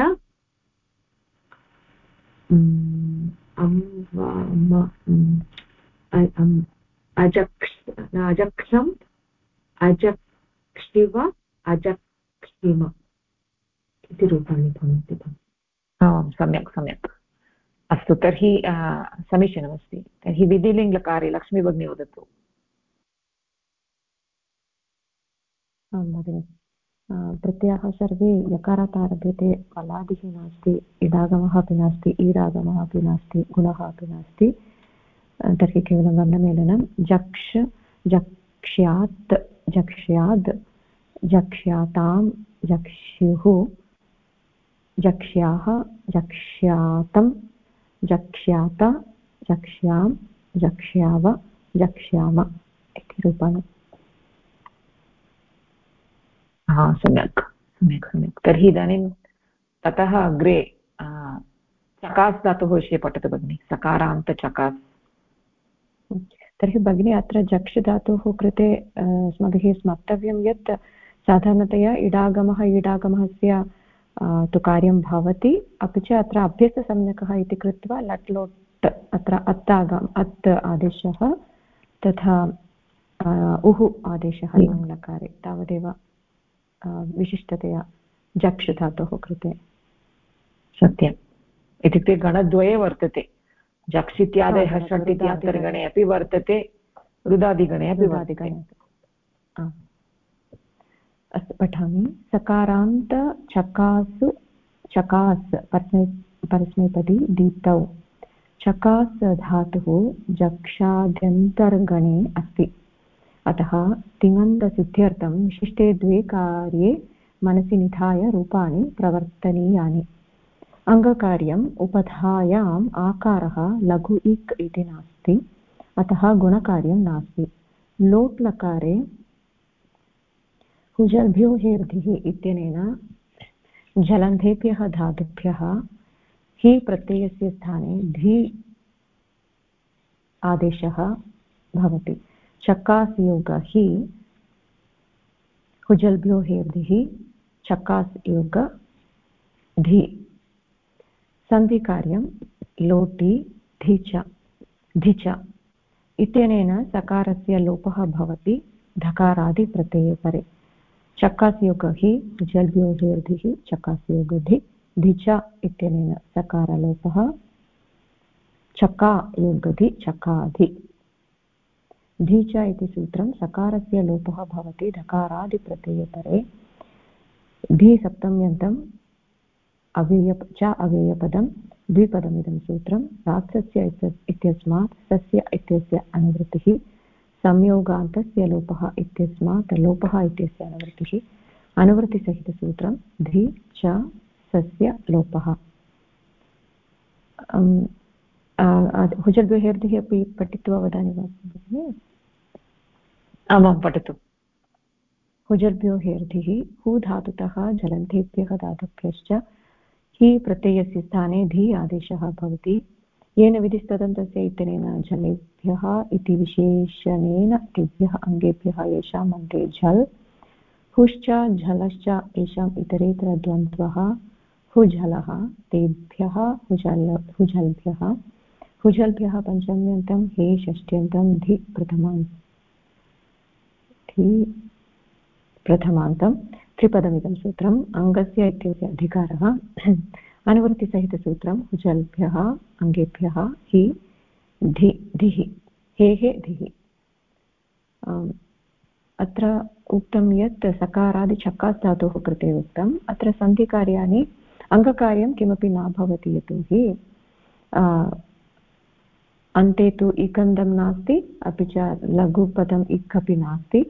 अजक्षम् अजक्षिव अजक्षिम इति रूपाणि भवन्ति सम्यक् अस्तु तर्हि समीचीनमस्ति तर्हि विधिलिङ्गकारे लक्ष्मी भगिनी वदतु आं भगिनि प्रत्ययाः सर्वे यकारात् आरभ्यते फलादिः नास्ति इडागमः अपि नास्ति ईडागमः अपि नास्ति गुणः अपि नास्ति तर्हि केवलं वर्णमेलनं जक्ष जक्ष्यात् जक्ष्याद् जक्ष्यातां जक्ष्युः जक्ष्याः जक्ष्यातं जक्ष्यात जक्ष्यां जक्ष्याव जक्ष्याम इति रूपाणि सम्यक् तर्हि इदानीं ततः अग्रे चकास् धातोः विषये पठतु भगिनि सकारान्त चकास् तर्हि भगिनी अत्र जक्ष धातोः कृते अस्माभिः स्मर्तव्यं यत् साधारणतया इडागमस्य तु कार्यं भवति अपि च अत्र अभ्यस्तसंज्ञकः इति कृत्वा लट् लोट् अत्र अत् आदेशः तथा उः आदेशः लङ्लकारे तावदेव विशिष्टतया जक्ष धातोः कृते सत्यम् इत्युक्ते गणद्वये वर्तते जक्ष इत्यादयः षट् इति अन्तर्गणे अपि वर्तते रुदादिगणे अपि वर्तते अस्तु पठामि सकारान्त चकासु चकास् परस्मैपदी दीप्तौ चकास् धातुः जक्षाद्यन्तर्गणे अस्ति अतः तिङन्तसिद्ध्यर्थं विशिष्टे द्वे कार्ये मनसि निधाय रूपाणि प्रवर्तनीयानि अङ्गकार्यम् उपधायाम् आकारः लघु इक् इति नास्ति अतः गुणकार्यं नास्ति लोट् लकारे हुजल्भ्यो हेर्धिः इत्यनेन जलन्धेभ्यः धातुभ्यः हि प्रत्ययस्य स्थाने धी आदेशः भवति चकास् योग हि हुजल्भ्यो हेर्धिः चकास् योग धी सन्धिकार्यं लोटि धिच इत्यनेन सकारस्य लोपः भवति धकारादिप्रत्यये परे चकास् योग हि हुजल्भ्यो हेर्धिः चकास् योग धि धिच इत्यनेन सकारलोपः चका योगधि चकाधि धिच इति सूत्रं सकारस्य लोपः भवति धकारादिप्रत्यये परे धी सप्तम्यन्तम् अव्ययपदं द्विपदमिदं सूत्रं रात्सस्य इत्यस्मात् सस्य इत्यस्य अनुवृत्तिः संयोगान्तस्य लोपः इत्यस्मात् लोपः इत्यस्य अनुवृत्तिः अनुवृत्तिसहितसूत्रं धी च सस्य लोपः हुजल्भ्यः अपि पठित्वा वदामि वा आमां पठतु हुजर्भ्यो हेर्धिः हु धातुतः जलन्तेभ्यः धातुभ्यश्च हि प्रत्ययस्य स्थाने धी आदेशः भवति येन विधिस्तदन्तस्य इत्यनेन जलेभ्यः इति विशेषणेन तेभ्यः अङ्गेभ्यः येषाम् अन्ते झल् हुश्च झलश्च येषाम् इतरेतरद्वन्द्वः हुझलः तेभ्यः हुझल्भ्यः हुझल्भ्यः पञ्चम्यन्तं हे षष्ट्यन्तं धि प्रथमान्तं त्रिपदमिदं सूत्रम् अङ्गस्य इत्यस्य अधिकारः अनुवृत्तिसहितसूत्रं हुजल्भ्यः अङ्गेभ्यः हि धिः हेः धिः अत्र उक्तं यत् सकारादिचकास् धातोः कृते उक्तम् अत्र सन्धिकार्याणि अङ्गकार्यं किमपि न भवति यतोहि अन्ते तु इकन्दं नास्ति अपि च लघुपदम् इक् अपि नास्ति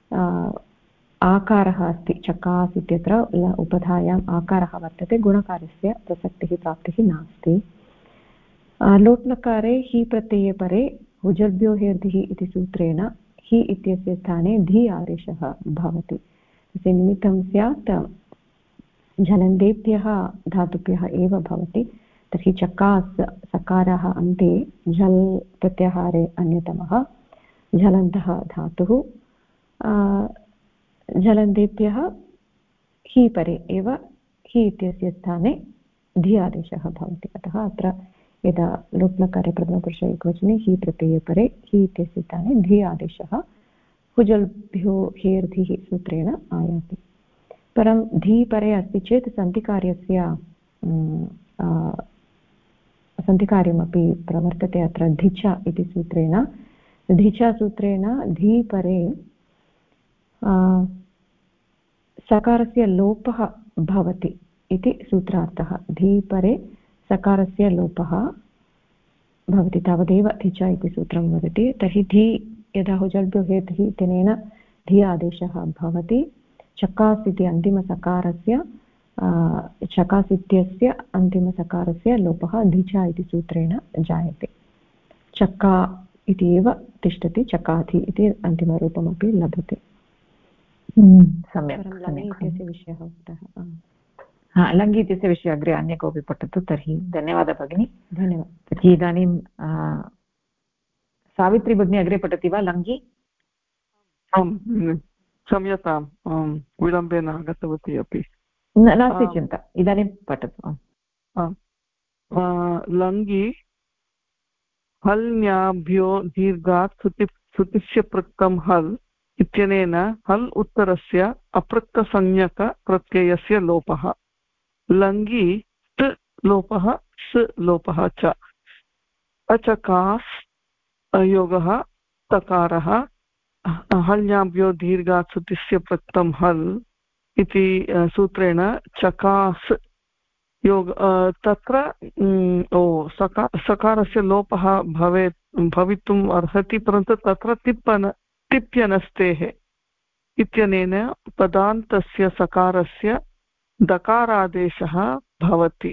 आकारः अस्ति चकास् इत्यत्र उपधायाम् आकारः वर्तते गुणकार्यस्य प्रसक्तिः प्राप्तिः नास्ति लोट्लकारे हि प्रत्यये परे हुजर्भ्यो हेर्धिः इति सूत्रेण हि इत्यस्य स्थाने धी आदेशः भवति तस्य निमित्तं स्यात् झलन्तेभ्यः धातुभ्यः एव भवति तर्हि चकास् सकारः अन्ते झल् प्रत्याहारे अन्यतमः झलन्तः धातुः झलन्तेभ्यः हि परे एव हि इत्यस्य स्थाने धी आदेशः भवति अतः अत्र यदा लोट्लकारे प्रथमपुरुषे एकवचने हि प्रत्यये परे हि इत्यस्य स्थाने धी आदेशः हुजल्भ्यो हेर्धिः सूत्रेण आयाति परं धी परे अस्ति चेत् सन्धिकार्यमपि प्रवर्तते अत्र धिचा इति सूत्रेण धिचा सूत्रेण धी परे सकारस्य लोपः भवति इति सूत्रार्थः धी परे सकारस्य लोपः भवति तावदेव धिचा इति सूत्रं वदति तर्हि धी यदा हुजल्भ्यो हेर्धिः इत्यनेन धी आदेशः भवति चकास् इति अन्तिमसकारस्य चकास् इत्यस्य अन्तिमसकारस्य लोपः धिचा इति सूत्रेण जायते चक्का इति एव तिष्ठति चकाधि इति अन्तिमरूपमपि लभते सम्यक् इत्यस्य विषयः उक्तः लङ्घि इत्यस्य विषये अग्रे अन्य कोऽपि पठतु तर्हि धन्यवादः भगिनी धन्यवादः तर्हि इदानीं सावित्री भगिनी अग्रे पठति वा लङ्घि आम् क्षम्यतां विलम्बेन आगतवती अपि नास्ति चिन्ता इदानीं पठतु लङ्घि हल्न्याभ्यो दीर्घात् श्रुतिस्य पृक्तं हल् इत्यनेन हल् उत्तरस्य अपृक्तसंज्ञकप्रत्ययस्य लोपः लङ्घि त् लोपः स् लोपः च अचकास् योगः तकारः हल्याभ्यो दीर्घात् श्रुतिस्य पृक्तं हल् इति सूत्रेण चकास् योग तत्र सकारस्य लोपः भवितुम् अर्हति परन्तु तत्र तिप्यनस्तेः इत्यनेन पदान्तस्य सकारस्य दकारादेशः भवति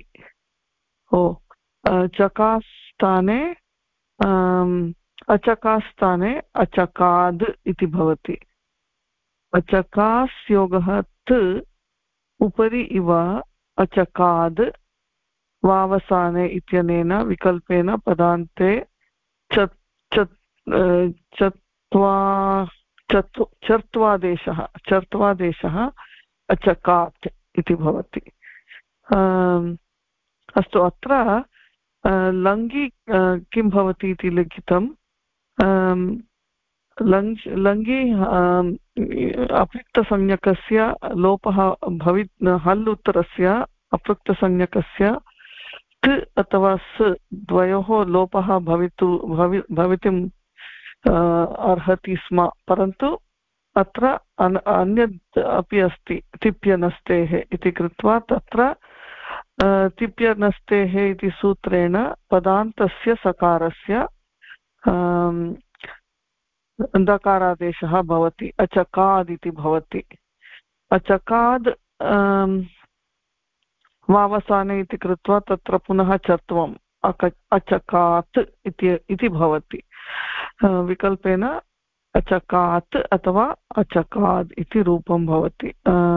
चकास्थाने अचकास्थाने अचकाद् इति भवति अचकास् योगः त् उपरि इव अचकाद् वावसाने इत्यनेन विकल्पेन पदान्ते चर्त्वादेशः अचकात् इति भवति अस्तु अत्र लङ्घि किं भवति इति लिखितं लङ्घि अपृक्तसंज्ञकस्य लोपः हल् उत्तरस्य अपृक्तसंज्ञकस्य त् अथवा स् द्वयोः लोपः भवितुम् अर्हति स्म परन्तु अत्र अन्यत् अपि अस्ति तिप्यनस्तेः इति कृत्वा तत्र तिप्यनस्तेः इति सूत्रेण पदान्तस्य सकारस्य दकारादेशः भवति अचकाद् इति भवति अचकाद् वावसाने इति कृत्वा तत्र पुनः चत्वम् अचकात् इति भवति विकल्पेन अचकात् अथवा अचकाद् इति रूपं भवति।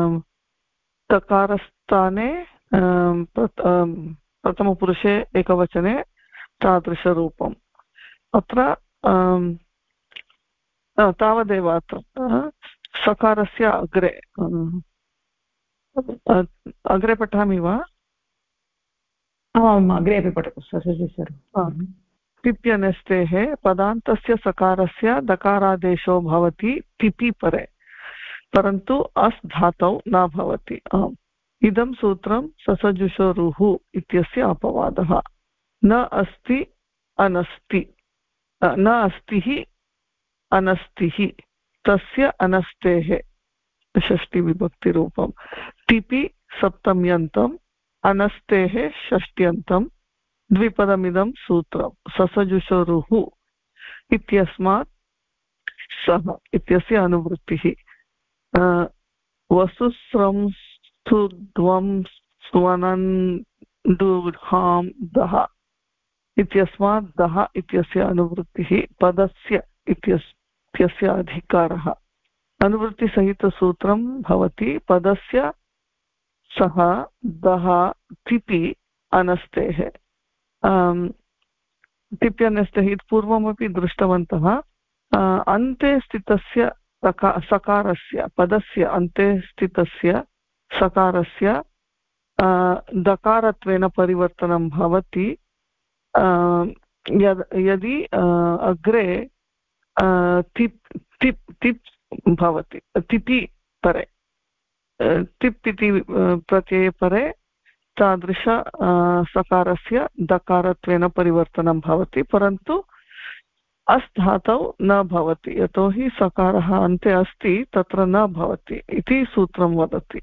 तकारस्थाने प्रथमपुरुषे एकवचने तादृशरूपम्। अत्र तावदेव। अत्र सकारस्य अग्रे पठामि वा? आम्, अग्रे अपि पठतु। तिप्यनस्तेः पदान्तस्य सकारस्य दकारादेशो भवति तिपि परे, परन्तु अस् धातौ न भवति। इदं सूत्रं ससजुषोरुः इत्यस्य अपवादः। न अस्ति अनस्ति, न अस्तिः अनस्तिः, तस्य अनस्तेः षष्टिविभक्तिरूपं। तिपि सप्तम्यन्तम्, अनस्तेः षष्ट्यन्तं, द्विपदमिदं सूत्रं ससजुषोरुः इत्यस्मात् सः इत्यस्य अनुवृत्तिः। वसुस्रंस्तुध्वं स्वनन्दुहां दः इत्यस्मात् दः इत्यस्य अनुवृत्तिः। पदस्य इत्यस्य अधिकारः। अनुवृत्तिसहितसूत्रं भवति पदस्य सः दः तिपि अनस्तेः। तिप्यनस्तेः इति पूर्वमपि दृष्टवन्तः। अन्ते स्थितस्य सकारस्य, पदस्य अन्ते स्थितस्य सकारस्य दकारत्वेन परिवर्तनं भवति यदि अग्रे तिप् भवति। तिपि परे, तिप् इति प्रत्यये परे तादृश सकारस्य दकारत्वेन परिवर्तनं भवति, परन्तु अस् धातौ न भवति, यतोहि सकारः अन्ते अस्ति, तत्र न भवति इति सूत्रं वदति।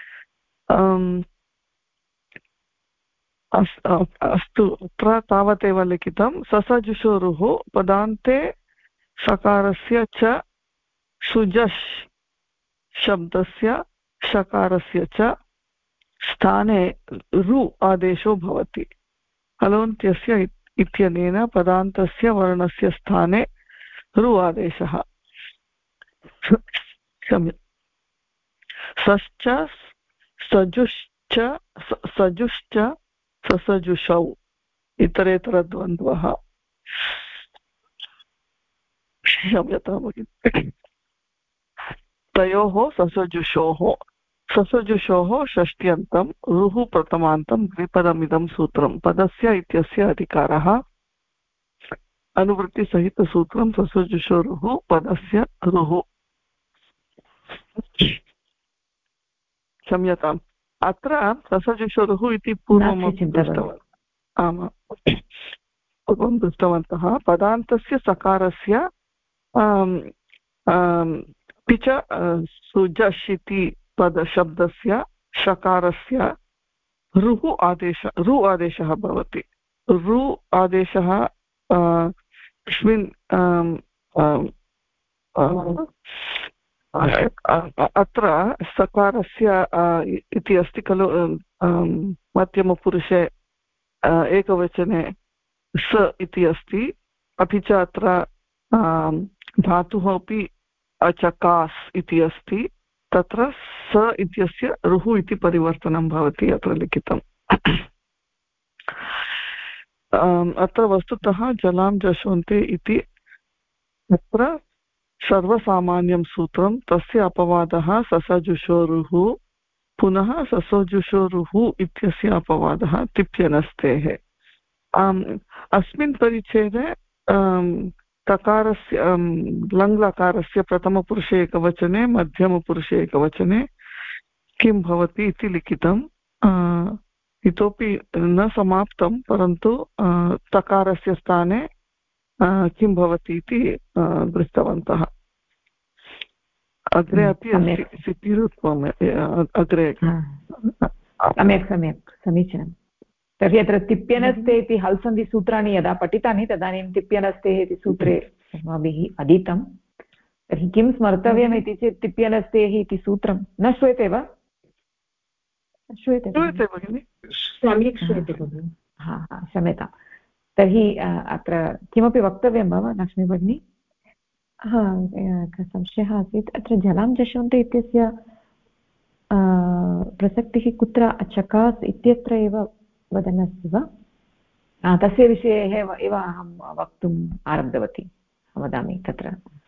अस्तु, अत्र तावदेव लिखितं। ससजुषोरुः पदान्ते सकारस्य च सुजश् शब्दस्य शकारस्य च स्थाने रु आदेशो भवति। हलोन्त्यस्य इत्यनेन पदान्तस्य वर्णस्य स्थाने रु आदेशः। सश्च सजुश्च सजुश्च ससजुषौ इतरेतरद्वन्द्वः। क्षम्यतां भगिनि। तयोः ससजुषोः षष्ट्यन्तं रुः प्रथमान्तं द्विपदमिदं सूत्रं पदस्य इत्यस्य अधिकारः। अनुवृत्तिसहितसूत्रं ससजुषोरुः पदस्य रुः। क्षम्यताम्, अत्र ससजुषोरुः इति पूर्वमपि दृष्टवन्तः। आमां, पूर्वं दृष्टवन्तः। पदान्तस्य सकारस्य अपि च सुजश् इति पदशब्दस्य शकारस्य रुः रु आदेशः भवति। रु आदेशः अस्मिन् अत्र सकारस्य इति अस्ति खलु, मध्यमपुरुषे एकवचने स इति अस्ति, अपि च अत्र धातुः अपि अचकास् इति अस्ति, तत्र स इत्यस्य रुः इति परिवर्तनं भवति अत्र लिखितम्। अत्र वस्तुतः जलां जशोन्ते इति अत्र सर्वसामान्यं सूत्रं, तस्य अपवादः ससजुषोरुः, पुनः ससजुषोरुः इत्यस्य अपवादः तिप्यनस्तेः। अस्मिन् परिच्छेदे तकारस्य लङ्लकारस्य प्रथमपुरुषे एकवचने मध्यमपुरुषे एकवचने किं भवति इति लिखितम्। इतोपि न समाप्तं, परन्तु तकारस्य स्थाने किं भवति इति दृष्टवन्तः। अग्रे अपि अस्ति सिद्धिरूपम् अग्रे। सम्यक् समीचीनं। तर्हि अत्र तिप्यनस्ते इति हल्सन्धिसूत्राणि यदा पठितानि तदानीं तिप्यनस्तेः इति सूत्रे अस्माभिः अधीतं। तर्हि किं स्मर्तव्यम् इति चेत् तिप्यनस्तेः इति सूत्रं न श्रूयते वा? श्रूयते भगिनि? सम्यक् श्रूयते भगिनि। क्षम्यतां। तर्हि अत्र किमपि वक्तव्यं वा लक्ष्मी भगिनी? हा संशयः आसीत् अत्र जलां जशन्ते इत्यस्य प्रसक्तिः कुत्र अचकास् इत्यत्र एव वदन् अस्ति वा तस्य विषये एव अहं वक्तुम् आरब्धवती वदामि तत्र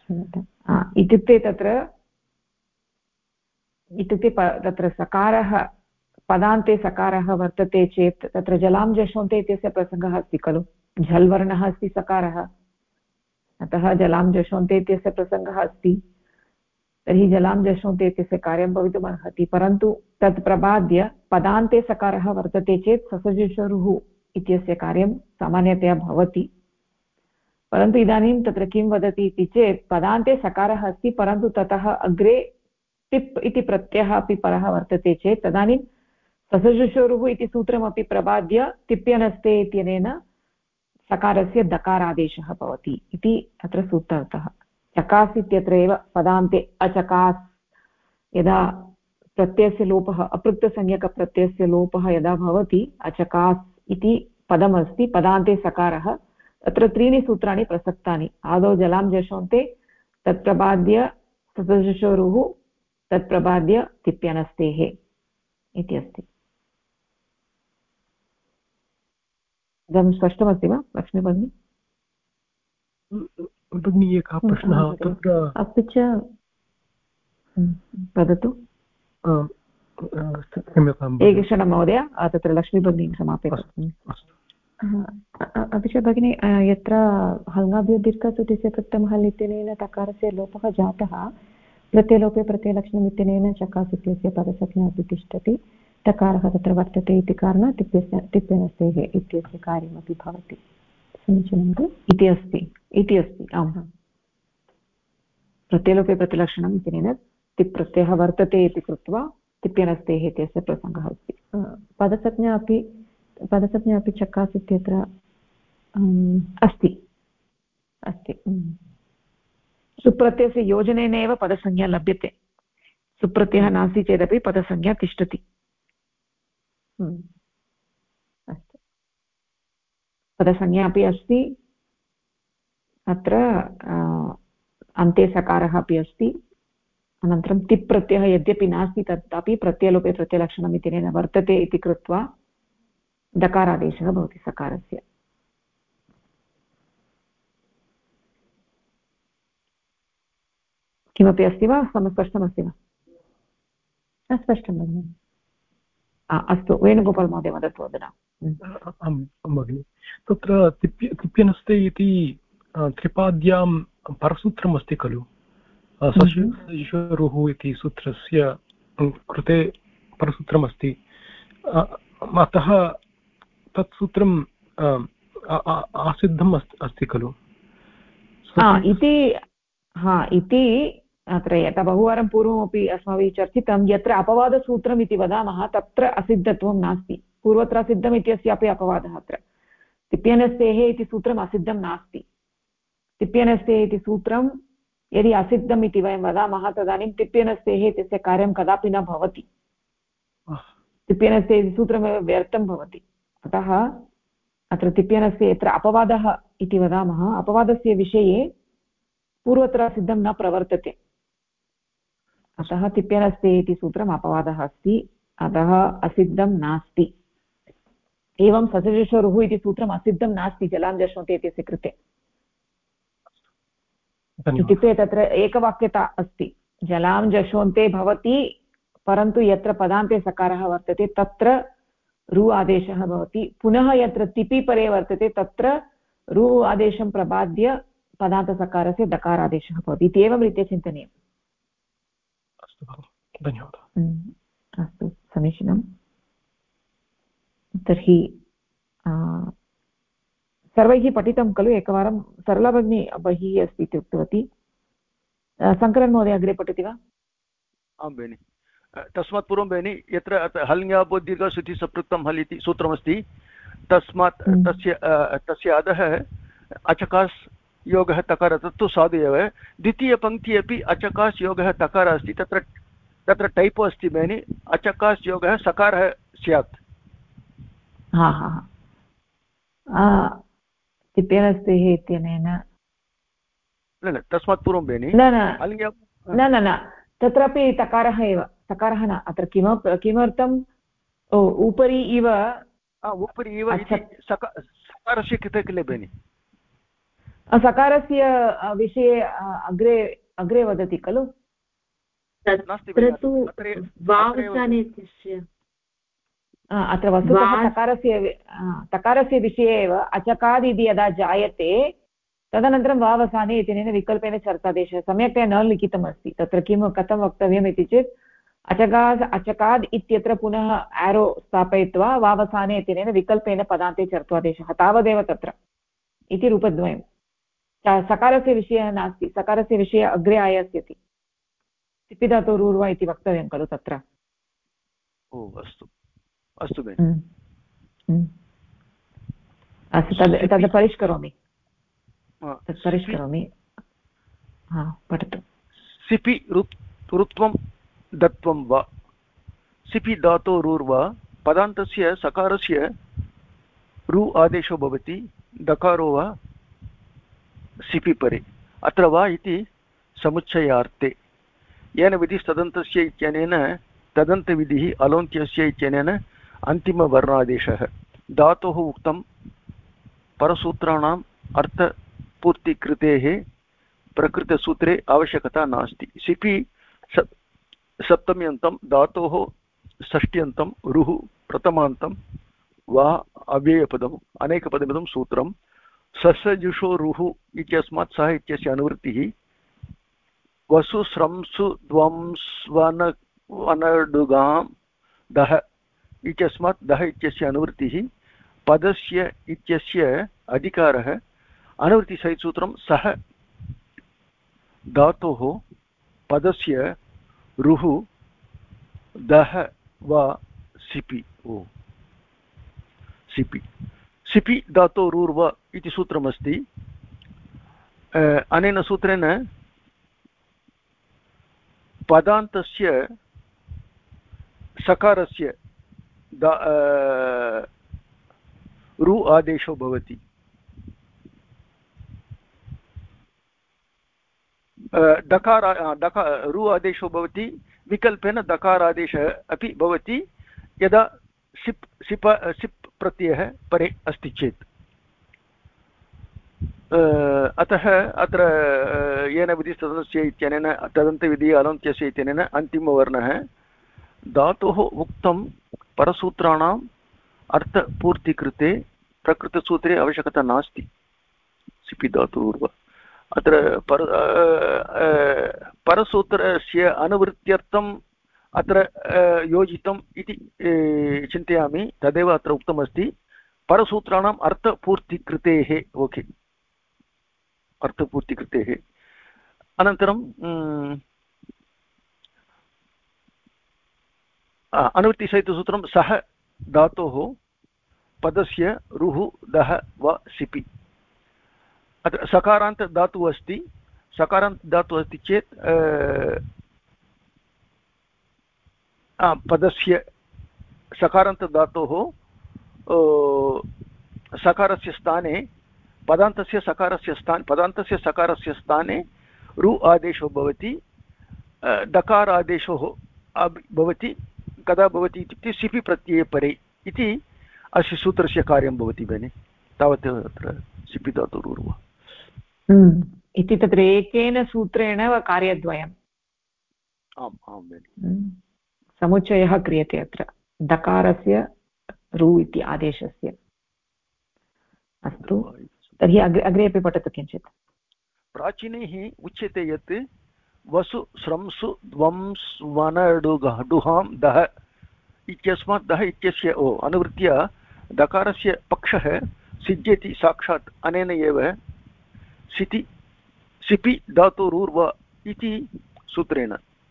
तत्र सकारः पदान्ते सकारः वर्तते चेत् तत्र जलां जशोन्ते इत्यस्य प्रसङ्गः अस्ति खलु झल् वर्णः अस्ति सकारः अतः जलां जशोन्ते इत्यस्य प्रसङ्गः अस्ति तर्हि जलां जशोन्ते इत्यस्य कार्यं भवितुम् अर्हति परन्तु तत् प्रबाद्य पदान्ते सकारः वर्तते चेत् ससजुषरुः इत्यस्य कार्यं सामान्यतया भवति परन्तु इदानीं तत्र किं वदति इति चेत् पदान्ते सकारः अस्ति परन्तु ततः अग्रे टिप् इति प्रत्ययः अपि परः वर्तते चेत् तदानीं ससजुषोरुः इति सूत्रमपि प्रबाद्य तिप्यनस्ते इत्यनेन सकारस्य दकारादेशः भवति इति अत्र सूत्रार्थः चकास् इत्यत्र एव पदान्ते अचकास् यदा प्रत्ययस्य लोपः अपृक्तसंज्ञकप्रत्ययस्य लोपः यदा भवति अचकास् इति पदमस्ति पदान्ते सकारः तत्र त्रीणि सूत्राणि प्रसक्तानि आदौ जलां जशोन्ते तत्प्रबाद्य ससजुषोरुः तत्प्रबाद्य तिप्यनस्तेः इति अस्ति इदं स्पष्टमस्ति वा लक्ष्मी भगिनी भगिनी एकः प्रश्नः तत्र अपि च वदतु एकक्षणं महोदय तत्र लक्ष्मी भगिनी समापयतु अपि च भगिनी यत्र हल्ङ्गाभ्यो दीर्घसु इत्यस्य कृतं हल् इत्यनेन तकारस्य लोपः जातः प्रत्ययलोपे प्रत्ययलक्षणम् इत्यनेन चकास् इत्यस्य पदसंज्ञा अपि तिष्ठति तकारः तत्र वर्तते इति कारणात् तिप्यनस्तेः इत्यस्य कार्यमपि भवति समीचीनं खलु इति अस्ति आम् प्रत्ययलोपे प्रतिलक्षणम् इत्यनेन तिप् प्रत्ययः वर्तते इति कृत्वा तिप्यनस्तेः इत्यस्य प्रसङ्गः अस्ति पदसंज्ञा अपि चकास् इत्यत्र अस्ति सुप्रत्ययस्य योजनेन एव पदसंज्ञा लभ्यते सुप्रत्ययः नास्ति चेदपि पदसंज्ञा तिष्ठति अस्तु पदसंज्ञा अपि अस्ति अत्र अन्ते सकारः अपि अस्ति अनन्तरं तिप् प्रत्ययः यद्यपि नास्ति तथापि प्रत्ययलोपे प्रत्ययलक्षणम् इत्यनेन वर्तते इति कृत्वा दकारादेशः भवति सकारस्य किमपि अस्ति वा स्पष्टमस्ति वा अस्पष्टं भगिनि अस्तु वेणुगोपाल् महोदय वदतु अधुना भगिनि तत्र तिप्यनस्ते इति त्रिपाद्यां परसूत्रम् अस्ति खलु सजुषरुः इति सूत्रस्य कृते परसूत्रमस्ति अतः तत् सूत्रम् असिद्धम् अस्ति खलु इति अत्र यथा बहुवारं पूर्वमपि अस्माभिः चर्चितं यत्र अपवादसूत्रम् इति वदामः तत्र असिद्धत्वं नास्ति पूर्वत्र असिद्धम् इत्यस्यापि अपवादः अत्र तिप्यनस्तेः इति सूत्रम् असिद्धं नास्ति तिप्यनस्तेः इति सूत्रं यदि असिद्धम् इति वयं वदामः तदानीं तिप्यनस्तेः इत्यस्य कार्यं कदापि न भवति तिप्यनस्तेः इति सूत्रमेव व्यर्थं भवति अतः अत्र तिप्यनस्ते यत्र अपवादः इति वदामः अपवादस्य विषये पूर्वत्र सिद्धं न प्रवर्तते अतः तिप्यनस्ते इति सूत्रम् अपवादः अस्ति अतः असिद्धं नास्ति एवं ससजुषरुः इति सूत्रम् असिद्धं नास्ति जलां जश्नोति इत्यस्य कृते इत्युक्ते तत्र एकवाक्यता अस्ति जलां जश्वन्ते भवति परन्तु यत्र पदान्ते सकारः वर्तते तत्र रु आदेशः भवति पुनः यत्र तिपि परे वर्तते तत्र रु आदेशं प्रबाद्य पदान्तसकारस्य दकारादेशः भवति इति एवं रीत्या चिन्तनीयम् अस्तु धन्यवादः अस्तु समीचीनं तर्हि सर्वैः पठितं खलु एकवारं सरला भगिनी बहिः अस्ति इति उक्तवती शङ्करन् महोदय अग्रे पठति वा आं बेनि तस्मात् पूर्वं बेनि यत्र हल्ङ्याभो दीर्घसुति सपृक्तं हल् इति सूत्रमस्ति तस्मात् तस्य अधः अचकास् योगः तकार तत्तु साधु एव द्वितीयपङ्क्ति अपि अचकास् योगः तकार अस्ति तत्र टैपो अस्ति बेनि अचकास् योगः सकारः स्यात् तिप्यनस्तेः इत्यनेन न तस्मात् पूर्वं बेनि न तत्रापि तकारः एव, तकारः न, अत्र किमर्थम् उपरि इव सकारस्य कृते किल बेनि, सकारस्य विषये अग्रे वदति खलु, अत्र वस्तुतः तकारस्य विषये एव अचकाद् इति यदा जायते तदनन्तरं वावसाने इत्यनेन विकल्पेन चर्तादेशः सम्यक्तया न लिखितमस्ति। तत्र कथं वक्तव्यम् इति चेत् अचकाद् इत्यत्र पुनः एरो स्थापयित्वा वावसाने इत्यनेन विकल्पेन पदान्ते चर्त्वादेशः, तावदेव तत्र इति रूपद्वयं। सकारस्य विषयः नास्ति, सकारस्य विषये अग्रे आयास्यति, सिपिधातोरूर्वा इति वक्तव्यं खलु तत्र। अस्तु तद् परिष्करोमि, पठतु। सिपि ऋत्वं दत्वं वा, सिपि धातोरूर्वा पदान्तस्य सकारस्य रु आदेशो भवति, दकारो वा सिपि परे। अत्र वा इति समुच्चयार्थे येन विधिस्तदन्तस्य इत्यनेन तदन्तविधिः अलोन्त्यस्य इत्यनेन अन्तिमवर्णादेशः। धातोः उक्तं परसूत्राणाम् अर्थपूर्तिकृतेः प्रकृतसूत्रे आवश्यकता नास्ति। सिपि सप्तम्यन्तं, धातोः षष्ट्यन्तं, रुः प्रथमान्तं वा अव्ययपदम् अनेकपदमिदं सूत्रं। ससजुषो रुः इत्यस्मात् सः इत्यस्य अनुवृत्तिः वसु स्रंसु द्वंस्वनडुगां दः इत्यस्मात् दः इत्यस्य अनुवृत्तिः पदस्य इत्यस्य अधिकारः। अनुवृत्तिसहितसूत्रं सः धातोः पदस्य रुः दः वा सिपि। सिपि धातोरूर्व इति सूत्रमस्ति। अनेन सूत्रेण पदान्तस्य सकारस्य रु आदेशो भवति। रु आदेशो भवति, विकल्पेन दकारादेशः अपि भवति यदा सिप् प्रत्ययः परे अस्ति चेत्। अतः अत्र येन विधिस्तदन्तस्य इत्यनेन तदन्तविधिः अलोन्त्यस्य इत्यनेन अन्तिमवर्णः। धातोः उक्तं परसूत्राणाम् अर्थपूर्तिकृते प्रकृतसूत्रे आवश्यकता नास्ति। सिपि धातुर्व अत्र परसूत्रस्य अनुवृत्त्यर्थम् अत्र योजितम् इति चिन्तयामि। तदेव अत्र उक्तमस्ति, परसूत्राणाम् अर्थपूर्तिकृतेः। ओके, अर्थपूर्तिकृतेः। अनन्तरं अनुवृत्तिसहितसूत्रं सः धातोः पदस्य रुः दः वा सिपि। अत्र सकारान्त धातुः अस्ति, सकारान्त धातुः अस्ति चेत् पदस्य सकारान्तधातोः सकारस्य स्थाने पदान्तस्य सकारस्य स्थाने रु आदेशो भवति, दकारादेशो भवति। कदा भवति इत्युक्ते सिपि प्रत्यये परे इति अस्य सूत्रस्य कार्यं भवति भगिनि। तावत् अत्र सिपि धातुरूर्व इति तत्र एकेन सूत्रेण कार्यद्वयम्। आम् आम् भगिनि, समुच्चयः क्रियते अत्र दकारस्य रु इति आदेशस्य। अस्तु, तर्हि अग्रे अपि पठतु किञ्चित्। प्राचीनैः उच्यते यत् वसु स्रंसु द्वंस्वनडुहां दः इत्यस्मात् दः इत्यस्य अनुवृत्त्या दकारस्य पक्षः सिद्ध्यति साक्षात् अनेन एव सिपि धातुरूर्व इति सूत्रेण।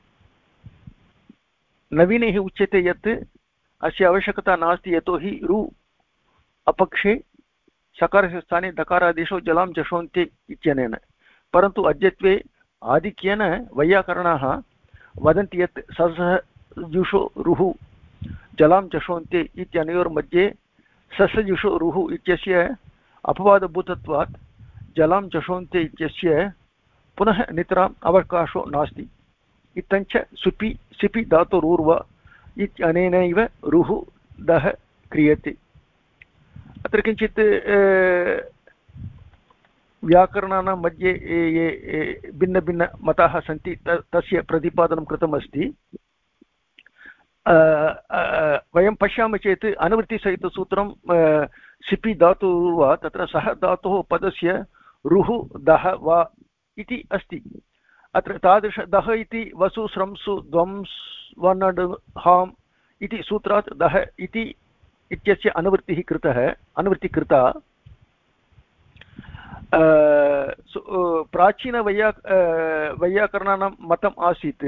नवीनैः उच्यते यत् अस्य आवश्यकता नास्ति, यतोहि रु अपक्षे सकारस्य स्थाने दकारादेशो जलां जषोन्ते इत्यनेन। परन्तु अद्यत्वे आधिक्येन वैयाकरणाः वदन्ति यत् ससजुषो रुः जलां जषोन्ते इत्यनयोर्मध्ये ससजुषो रुः इत्यस्य अपवादभूतत्वात् जलां जषोन्ते इत्यस्य पुनः नितराम् अवकाशो नास्ति इत्थञ्च सिपि धातुरूर्व इत्यनेनैव रुः दः क्रियते अत्र किञ्चित् व्याकरणानां मध्ये ये भिन्नभिन्नमताः सन्ति तस्य प्रतिपादनं कृतमस्ति वयं पश्यामः चेत् अनुवृत्तिसहितसूत्रं सिपि धातुः वा तत्र सः धातुः पदस्य रुः दः वा इति अस्ति अत्र तादृश दः इति वसु स्रंसु द्वंस् वनड् हाम् इति सूत्रात् दः इति इत्यस्य अनुवृत्तिः कृता वैयाकरणानां मतम् आसीत्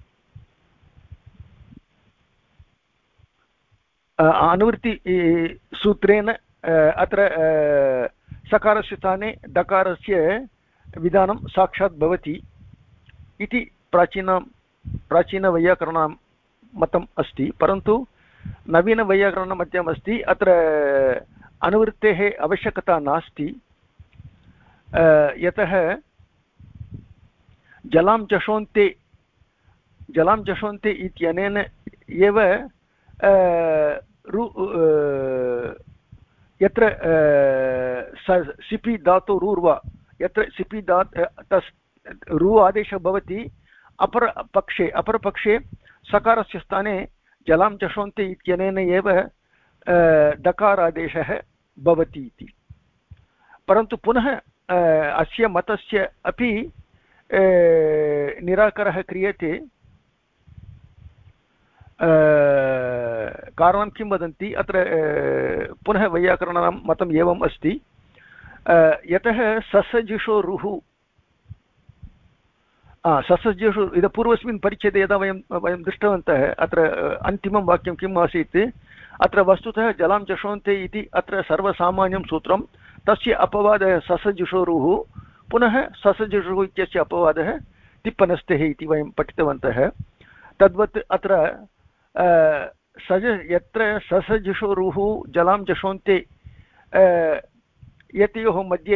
अनुवृत्ति सूत्रेण अत्र सकारस्य स्थाने दकारस्य विधानं साक्षात् भवति इति प्राचीनवैयाकरणानां मतम् अस्ति परन्तु नवीनवैयाकरणं मध्यम् अस्ति अत्र अनुवृत्तेः आवश्यकता नास्ति यतः जलां जशोन्ते इत्यनेन एव यत्र सिपि धातुरूर्वा यत्र सिपि रु आदेशः भवति अपरपक्षे सकारस्य स्थाने जलां जशोन्ते इत्यनेन एव दकारादेशः भवति इति परन्तु पुनः अस्य मतस्य अपि निराकरः क्रियते कारणं किं वदन्ति अत्र पुनः वैयाकरणानां मतम् एवम् अस्ति यतः ससजुषो रुः ससजुषु इद पूर्वस्मिन् परिच्छेदे यदा वयं दृष्टवन्तः अत्र अन्तिमं वाक्यं किम् आसीत् अत्र वस्तुतः जलां जशोन्ते इति अत्र सर्वसामान्यं सूत्रं तस्य अपवादः ससजुषोरुः पुनः ससजुषुः इत्यस्य अपवादः टिप्पणस्थेः इति वयं पठितवन्तः तद्वत् अत्र यत्र ससजुषोरुः जलां जशोन्ते एतयोः मध्ये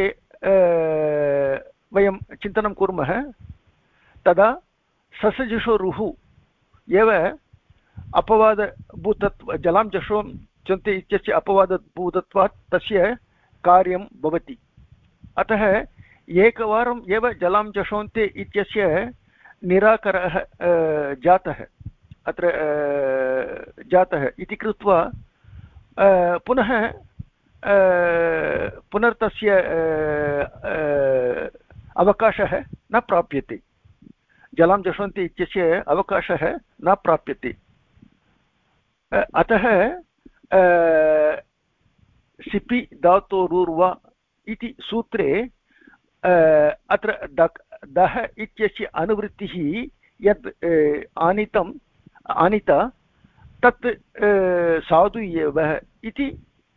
वयं चिन्तनं कुर्मः तदा ससजुषोरुः एव अपवादभूतत्व जलां जशोन्ते इत्यस्य अपवादभूतत्वात् तस्य कार्यं भवति अतः एकवारम् एव जलां जशोन्ते इत्यस्य निराकरः जातः अत्र जातः इति कृत्वा पुनः पुनर्तस्य अवकाशः न प्राप्यते जलां जशोन्ते इत्यस्य अवकाशः न प्राप्यते अतः सिपि धातोरुर्वा इति सूत्रे अत्र दः इत्यस्य अनुवृत्तिः यत् आनीता तत् साधु एव इति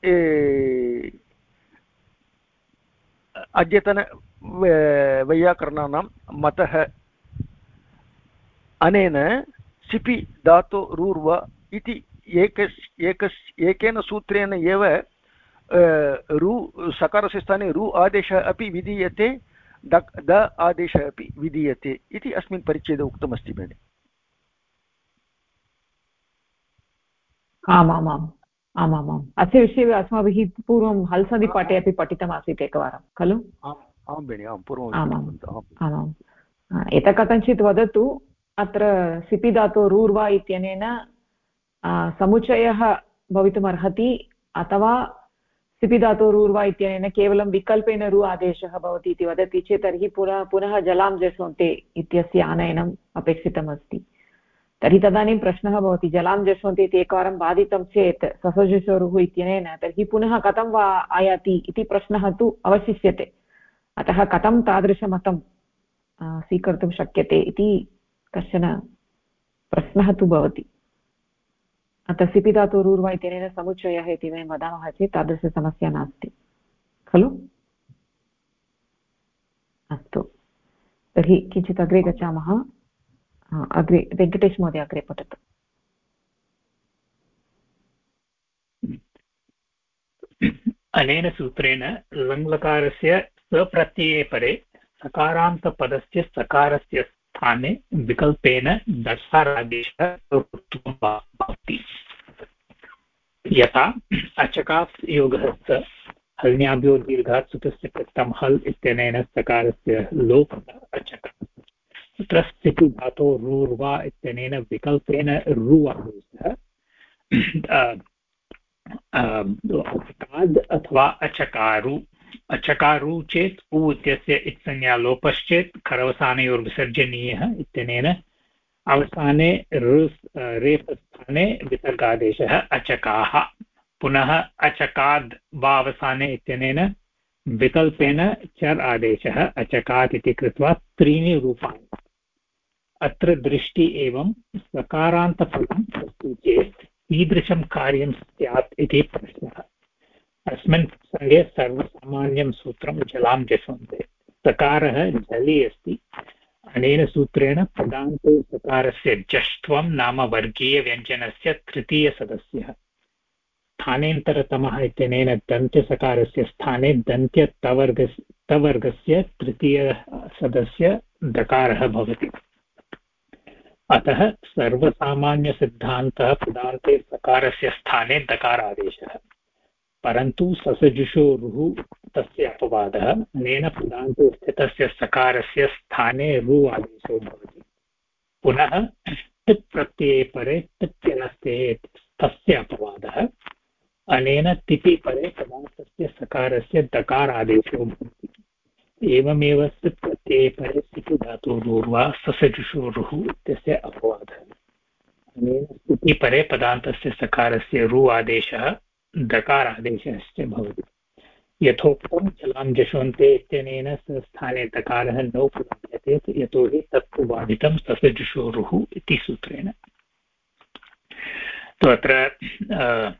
अद्यतन वैयाकरणानां मतः अनेन सिपि धातोरुर्वा इति एकेन सूत्रेण एव रु सकारस्य स्थाने रु आदेशः अपि विधीयते द आदेशः अपि विधीयते इति अस्मिन् परिच्छेदे उक्तमस्ति भगिनि आमामाम् अस्य विषये अस्माभिः पूर्वं हल्सन्धिपाठे अपि पठितमासीत् एकवारं खलु आं भगिनि आं पूर्वम् आमाम् यथा कथञ्चित् वदतु अत्र सिपि धातोरुर्वा इत्यनेन समुच्चयः भवितुमर्हति अथवा सिपि धातोरुर्वा इत्यनेन केवलं विकल्पेन रु आदेशः भवति इति वदति चेत् तर्हि पुनः जलां जशोन्ते इत्यस्य आनयनम् अपेक्षितमस्ति तर्हि तदानीं प्रश्नः भवति जलां जशोन्ते इति एकवारं बाधितं चेत् ससजुषोरुः इत्यनेन तर्हि पुनः कथं वा आयाति इति प्रश्नः तु अवशिष्यते अतः कथं तादृशमतं स्वीकर्तुं शक्यते इति कश्चन प्रश्नः तु भवति अतः सिपि धातोरुर्वा इत्यनेन समुच्चयः इति वयं वदामः चेत् तादृशसमस्या नास्ति खलु अस्तु तर्हि किञ्चित् अग्रे गच्छामः अग्रे वेङ्कटेश महोदय अग्रे पठतु अनेन सूत्रेण लङ्लकारस्य सप्रत्यये परे सकारान्तपदस्य सकारस्य स्थाने विकल्पेन दकारादेशः भवति। यथा अचकात् योगः स हल्न्याभ्यो दीर्घात् सुतस्य कृतं हल् इत्यनेन सकारस्य लोपः अचकात्। तत्र स्थिति धातो रूर्वा इत्यनेन विकल्पेन रु आदेशः अचकाद् अथवा अचकारु। अचकारु चेत् उ इत्यस्य इत्संज्ञा लोपश्चेत् खरवसानयोर्विसर्जनीयः इत्यनेन अवसाने रेफस्थाने विसर्गादेशः अचकाः। पुनः अचकाद् वा अवसाने इत्यनेन विकल्पेन चर् आदेशः अचकात् इति कृत्वा त्रीणि रूपाणि। अत्र दृष्टि एवं सकारान्तपदम् अस्ति चेत् कीदृशं कार्यं स्यात् इति प्रश्नः। अस्मिन् प्रसङ्गे सर्वसामान्यं सूत्रं जलां जषन्ते। सकारः जलि अस्ति। अनेन सूत्रेण पदान्ते सकारस्य जष्ट्वं नाम वर्गीयव्यञ्जनस्य तृतीयसदस्यः। स्थानेन्तरतमः इत्यनेन दन्त्यसकारस्य स्थाने दन्त्यतवर्गस्य तृतीयसदस्य दकारः भवति। अतः सर्वसामान्यसिद्धान्तः पदान्ते सकारस्य स्थाने दकारादेशः। परन्तु ससजुषोरुः तस्य अपवादः। अनेन पदान्ते स्थितस्य सकारस्य स्थाने रु आदेशो भवति। पुनः टिप् प्रत्यये परे टिप्यनस्ते तस्य अपवादः। अनेन तिपि परे पदान्तस्य सकारस्य दकारादेशो भवति। एवमेव सिप् प्रत्यये परे सिपि धातोरुर्वा ससजुषोरुः इत्यस्य अपवादः। अनेन स्थिति परे पदान्तस्य सकारस्य रु आदेशः दकारादेशश्च भवति। यथोक्तं जलां जषन्ते इत्यनेन स्थाने दकारः न उपलभ्यते यतोहि तत्तु बाधितं ससजुषोरुः इति सूत्रेण। तो अत्र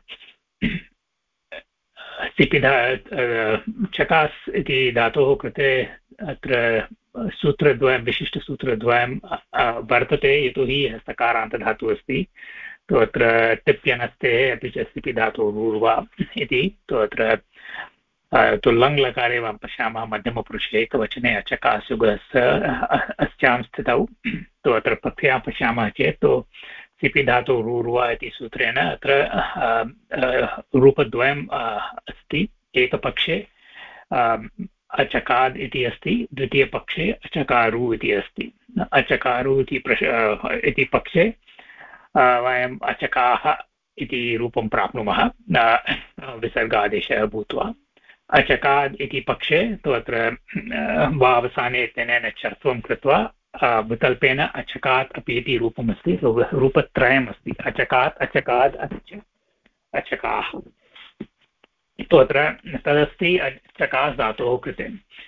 सिपिधा चकास् इति धातोः कृते अत्र सूत्रद्वयं विशिष्टसूत्रद्वयं वर्तते यतोहि सकारान्तधातुः अस्ति। तो अत्र टिप्यनस्ते अपि च सिपि धातोरुर्वा इति। तो अत्र तो लङ् लकारे वयं पश्यामः मध्यमपुरुषे एकवचने अचकासुगस् अस्यां स्थितौ। तो अत्र प्रथया पश्यामः चेत् तो सिपि धातोरुर्वा इति सूत्रेण अत्र रूपद्वयम् अस्ति। एकपक्षे अचकाद् इति अस्ति, द्वितीयपक्षे अचकारु इति अस्ति। अचकारु इति पक्षे वयम् अचकाः इति रूपं प्राप्नुमः विसर्गादेशः भूत्वा। अचकाद् इति पक्षे तु अत्र वावसाने इत्यनेन चर्त्वं कृत्वा विकल्पेन अचकात् अपि इति रूपमस्ति। रूपत्रयमस्ति अचकात् अचकाद् अपि च अचकाः। तु अत्र तदस्ति अचकास् धातोः कृते।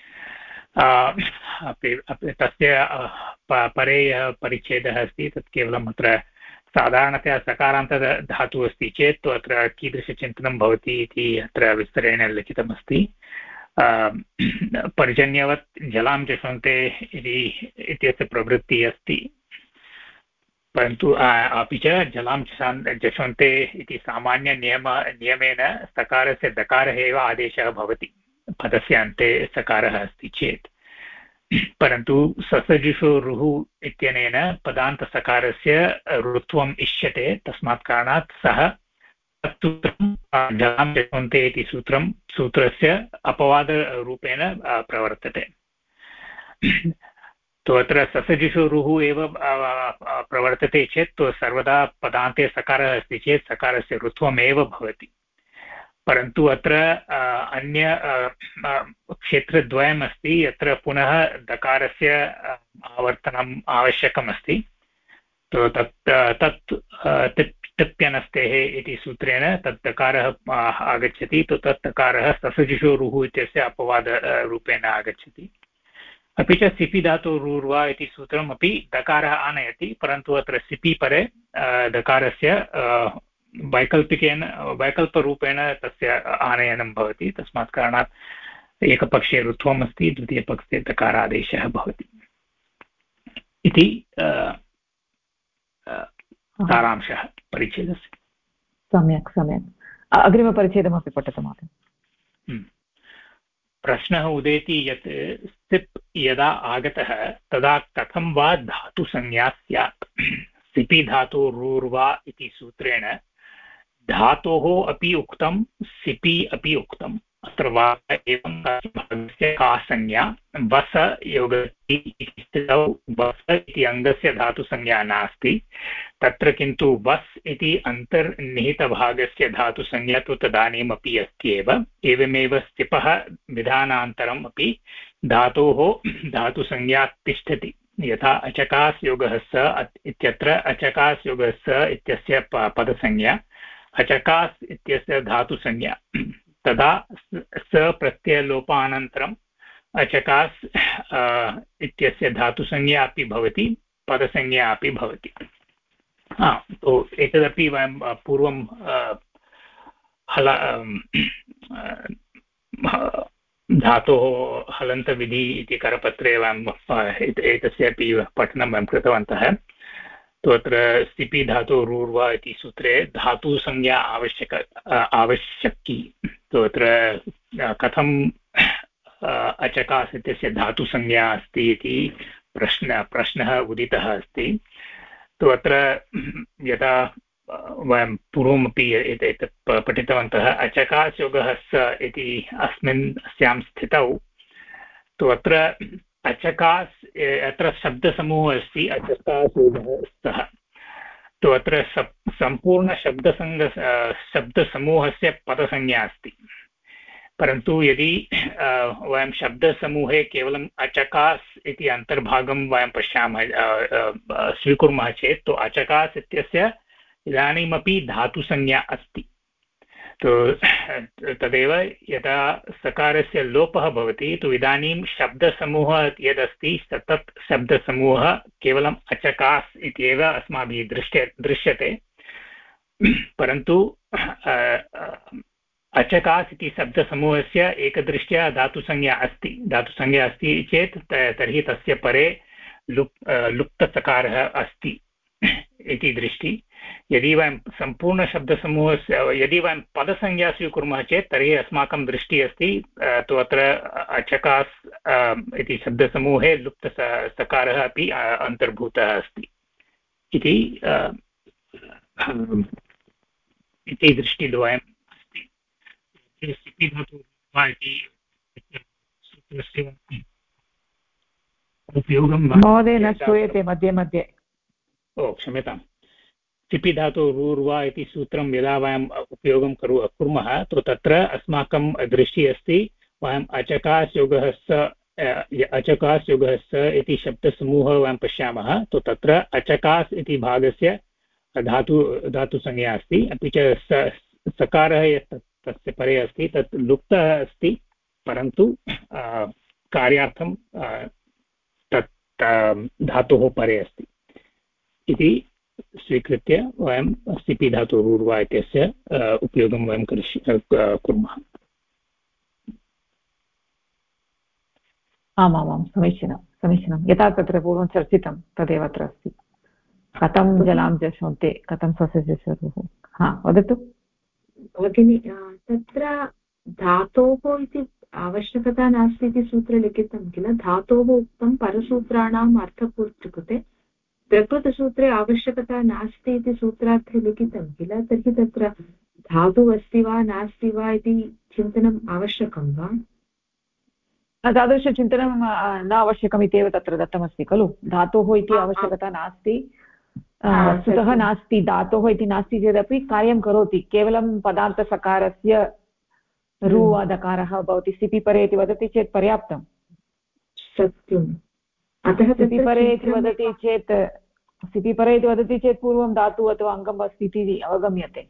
तस्य परे यः परिच्छेदः अस्ति तत् केवलम् अत्र साधारणतया सकारान्तधातुः अस्ति चेत् तु अत्र कीदृशचिन्तनं भवति इति अत्र विस्तरेण लिखितमस्ति। पर्जन्यवत् जलां जषन्ते इत्यस्य प्रवृत्तिः अस्ति। परन्तु अपि च जलां जषन्ते इति सामान्यनियमेन सकारस्य दकारः एव आदेशः भवति पदस्य अन्ते सकारः अस्ति चेत्। परन्तु ससजुषोरुः इत्यनेन पदान्तसकारस्य ऋत्वम् इष्यते। तस्मात् कारणात् सः सूत्रं जलां जषन्ते इति सूत्रस्य अपवादरूपेण प्रवर्तते। तो अत्र ससजुषोरुः एव प्रवर्तते चेत् तो सर्वदा पदान्ते सकारः अस्ति चेत् सकारस्य ऋत्वमेव भवति। परन्तु अत्र अन्य क्षेत्रद्वयम् अस्ति यत्र पुनः दकारस्य आवर्तनम् आवश्यकमस्ति। तो तत् टिप्यनस्तेः इति सूत्रेण तत् दकारः आगच्छति। तो तत् दकारः ससजुषोरुः इत्यस्य अपवादरूपेण आगच्छति। अपि च सिपि धातोरुर्वा इति सूत्रमपि दकारः आनयति। परन्तु अत्र सिपि परे दकारस्य वैकल्परूपेण तस्य आनयनं भवति। तस्मात् कारणात् एकपक्षे ऋत्वम् अस्ति, द्वितीयपक्षे दकारादेशः भवति इति सारांशः परिच्छेदस्य। सम्यक् सम्यक्। अग्रिमपरिच्छेदमपि पठतु महोदय। प्रश्नः उदेति यत् सिप् यदा आगतः तदा कथं वा धातुसंज्ञा स्यात् सिपि धातु रूर्वा इति सूत्रेण धातोः अपि उक्तं सिपि अपि उक्तम् अत्र वा एवं भागस्य का संज्ञा वस योगति इति स्थितौ वस इति अङ्गस्य धातुसंज्ञा नास्ति तत्र किन्तु वस् इति अन्तर्निहितभागस्य धातुसंज्ञा तु तदानीमपि अस्ति एवमेव सिपः विधानान्तरम् अपि धातोः धातुसंज्ञा तिष्ठति यथा अचकास्योगः स इत्यत्र अचकास्योगः स इत्यस्य पदसंज्ञा अचकास् इत्यस्य धातुसंज्ञा तदा स प्रत्ययलोपानन्तरम् अचकास् इत्यस्य धातुसंज्ञा अपि भवति पदसंज्ञा अपि भवति तो एतदपि वयं पूर्वं धातोः हलन्तविधि इति करपत्रे वयं एतस्य अपि पठनं वयं कृतवन्तः तो अत्र सिपि धातु रूर्वा इति सूत्रे धातुसंज्ञा आवश्यकी तो अत्र कथं अचकास् इत्यस्य धातुसंज्ञा अस्ति इति प्रश्नः उदितः अस्ति तो अत्र यदा वयं पूर्वमपि एतत् पठितवन्तः अचकास्योगः स इति अस्यां स्थितौ तो अत्र अचकास् अत्र शब्दसमूहः अस्ति अचकास्योगः स्तः तो अत्र शब्दसमूहस्य पदसंज्ञा अस्ति परन्तु यदि वयं शब्दसमूहे केवलम् अचकास् इति अन्तर्भागं वयं पश्यामः स्वीकुर्मः चेत् तो अचकास् इत्यस्य इदानीमपि धातुसंज्ञा अस्ति तो तदेव यदा सकारस्य लोपः भवति तो इदानीं शब्दसमूहः यदस्ति तत् शब्दसमूहः केवलम् अचकास् इत्येव अस्माभिः दृश्यते परन्तु अचकास् इति शब्दसमूहस्य एकदृष्ट्या धातुसंज्ञा अस्ति चेत् तर्हि तस्य परे लुप्तसकारः अस्ति इति दृष्टि यदि वयं सम्पूर्णशब्दसमूहस्य यदि वयं पदसंज्ञा स्वीकुर्मः चेत् तर्हि अस्माकं दृष्टिः अस्ति तु अत्र अचकास् इति शब्दसमूहे लुप्तसकारः अपि अन्तर्भूतः अस्ति इति दृष्टिद्वयम् अस्ति सिपि धातु इति सूत्रस्य उपयोगं महोदय न श्रूयते मध्ये मध्ये क्षम्यताम् सिपि धातु रूर्वा इति सूत्रं यदा वयम् उपयोगं कुर्मः तो तत्र अस्माकं दृष्टिः अस्ति वयम् अचकास्योगः स इति शब्दसमूहः वयं पश्यामः तो तत्र अचकास् इति भागस्य धातुसंज्ञा अस्ति अपि च सकारः यत् तस्य परे अस्ति तत् लुप्तः अस्ति परन्तु कार्यार्थं तत् धातोः परे अस्ति इति स्वीकृत्य वयं सिपि धातु रूर्वा इत्यस्य उपयोगं वयं कुर्मः आमामां समीचीनं यथा तत्र पूर्वं चर्चितं तदेव अत्र अस्ति कथं जलां जशोन्ते कथं स्वस्य स्वरूपं वदतु भगिनि तत्र धातोः इति आवश्यकता नास्ति इति सूत्रे लिखितं किल धातोः उक्तं परसूत्राणाम् अर्थपूर्ति कृते प्रकृतसूत्रे आवश्यकता नास्ति इति सूत्रार्थे लिखितं किल तर्हि तत्र धातुः अस्ति वा नास्ति वा इति चिन्तनम् आवश्यकं वा तादृशचिन्तनं न आवश्यकम् इत्येव तत्र दत्तमस्ति खलु धातोः इति आवश्यकता नास्ति सुतः नास्ति धातोः इति नास्ति चेदपि कार्यं करोति केवलं पदार्थसकारस्य रु दकारः भवति सिपि परे इति वदति चेत् पर्याप्तं सत्यम् अतः सिपि परे इति वदति चेत् पूर्वं धातुः अथवा अङ्गम् अस्ति इति अवगम्यते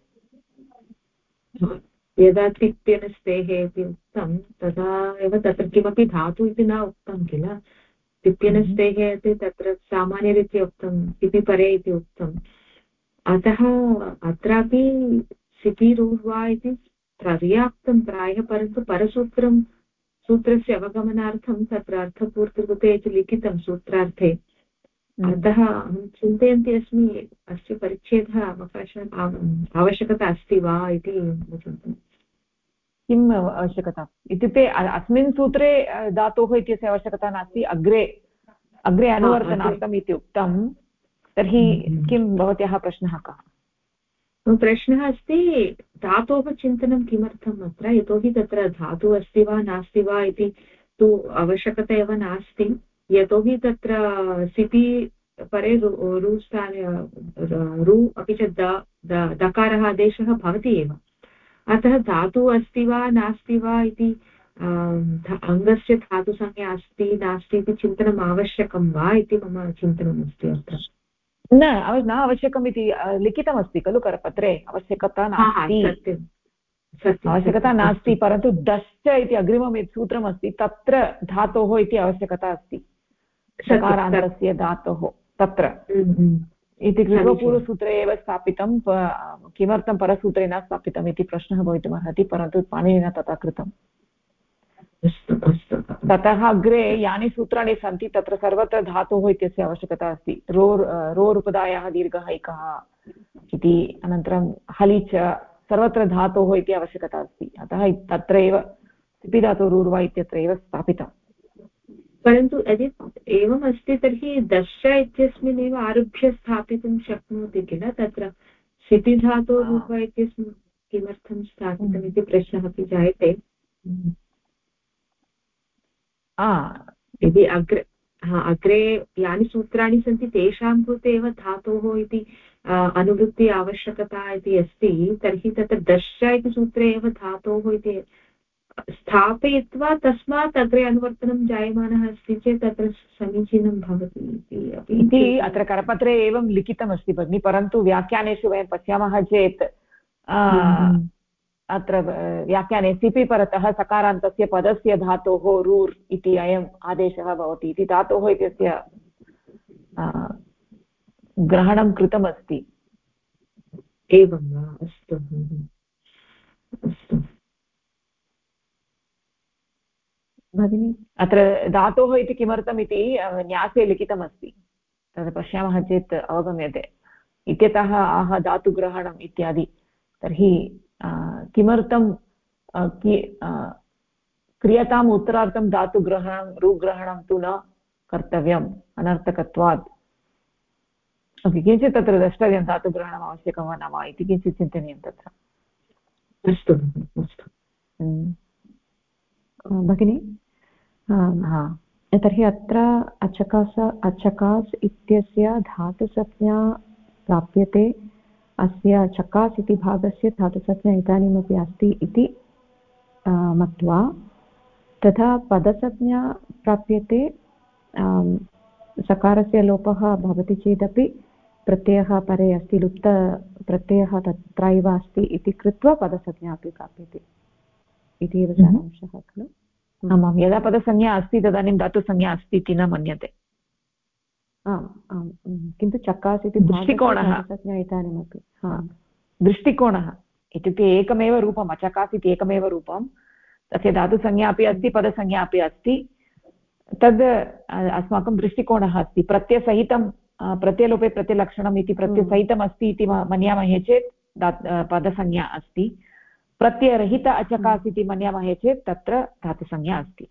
यदा तिप्यनस्तेः इति उक्तं तदा एव तत्र किमपि धातु इति न उक्तं किल तिप्यनस्तेः इति तत्र सामान्यरीत्या उक्तं सिपि परे इति उक्तम् अतः अत्रापि सिपि रूर्वा इति पर्याप्तं प्रायः परन्तु सूत्रस्य अवगमनार्थं तत्र अर्थपूर्तिकृते इति लिखितं सूत्रार्थे अतः अहं चिन्तयन्ती अस्मि अस्य परिच्छेदः आवश्यकता अस्ति वा इति चिन्तयामि किम् आवश्यकता इत्युक्ते अस्मिन् सूत्रे धातोः इत्यस्य आवश्यकता नास्ति अग्रे अनुवर्तनार्थम् इति उक्तं तर्हि किं भवत्याः प्रश्नः कः प्रश्नः अस्ति धातोः चिन्तनं किमर्थम् अत्र यतोहि तत्र धातुः अस्ति वा नास्ति वा इति तु आवश्यकता एव नास्ति यतोहि तत्र सिपि परे रु स्थाने रु अपि च दकारः आदेशः भवति एव अतः धातुः अस्ति वा नास्ति वा इति अङ्गस्य धातुसंज्ञा अस्ति नास्ति इति चिन्तनम् आवश्यकं वा इति मम चिन्तनमस्ति अत्र न आवश्यकम् इति लिखितमस्ति खलु करपत्रे आवश्यकता नास्ति आवश्यकता नास्ति परन्तु दश्च इति अग्रिमं यत् सूत्रमस्ति तत्र धातोः इति आवश्यकता अस्ति सकारान्तस्य धातोः तत्र इति कृत्वा पूर्वसूत्रे एव स्थापितं किमर्थं परसूत्रे न स्थापितम् इति प्रश्नः भवितुमर्हति परन्तु पाणिनिना तथा कृतम् ततः अग्रे यानि सूत्राणि सन्ति तत्र सर्वत्र धातोः इत्यस्य आवश्यकता अस्ति रोरुपदायाः दीर्घः इकः इति अनन्तरं हलि च सर्वत्र धातोः इति आवश्यकता अस्ति अतः तत्र एव सिपि धातुरूर्वा इत्यत्र एव स्थापितम् परन्तु यदि एवम् अस्ति तर्हि दश इत्यस्मिन् एव आरभ्य स्थापितुं शक्नोति किल तत्र सिपि धातुरूर्वा इत्यस्मिन् किमर्थं स्थापितम् इति प्रश्नः अपि जायते यदि अग्रे यानि सूत्राणि सन्ति तेषां कृते एव धातोः इति अनुवृत्ति आवश्यकता इति अस्ति तर्हि तत्र दश इति सूत्रे एव धातोः इति स्थापयित्वा तस्मात् अग्रे अनुवर्तनं जायमानः अस्ति चेत् तत्र समीचीनं भवति इति अत्र करपत्रे एवं लिखितमस्ति भगिनि परन्तु व्याख्यानेषु वयं पश्यामः चेत् अत्र व्याख्याने सिपि परतः सकारान्तस्य पदस्य धातोः रूर् इति अयम् आदेशः भवति इति धातोः इत्यस्य ग्रहणं कृतमस्ति एवं वा अस्तु अस्तु भगिनि अत्र धातोः इति किमर्थम् इति न्यासे लिखितमस्ति तद् पश्यामः चेत् अवगम्यते इत्यतः आह धातुग्रहणम् इत्यादि तर्हि किमर्थं क्रियताम् उत्तरार्थं धातुग्रहणं रुग्रहणं तु न कर्तव्यम् अनर्थकत्वात् किञ्चित् तत्र द्रष्टव्यं धातुग्रहणम् आवश्यकं वा न वा इति किञ्चित् चिन्तनीयं तत्र अस्तु अस्तु भगिनि तर्हि अत्र अचकास् इत्यस्य धातुसंज्ञा प्राप्यते अस्य चकास् इति भागस्य धातुसंज्ञा इदानीमपि अस्ति इति मत्वा तथा पदसंज्ञा प्राप्यते सकारस्य लोपः भवति चेदपि प्रत्ययः परे अस्ति लुप्तप्रत्ययः तत्रैव अस्ति इति कृत्वा पदसंज्ञा अपि प्राप्यते इति एव सारांशः खलु आमां यदा पदसंज्ञा अस्ति तदानीं धातुसंज्ञा अस्ति इति न मन्यते आम् आम् किन्तु चकास् इति दृष्टिकोणः इदानीमपि दृष्टिकोणः इत्युक्ते एकमेव रूपम् अचकास् इति एकमेव रूपं तस्य धातुसंज्ञा अपि अस्ति पदसंज्ञा अपि अस्ति तद् अस्माकं दृष्टिकोणः अस्ति प्रत्ययसहितं प्रत्ययलोपे प्रत्ययलक्षणम् इति प्रत्ययसहितम् अस्ति इति मन्यामहे चेत् पदसंज्ञा अस्ति प्रत्ययरहित अचकास् इति मन्यामहे चेत् तत्र धातुसंज्ञा अस्ति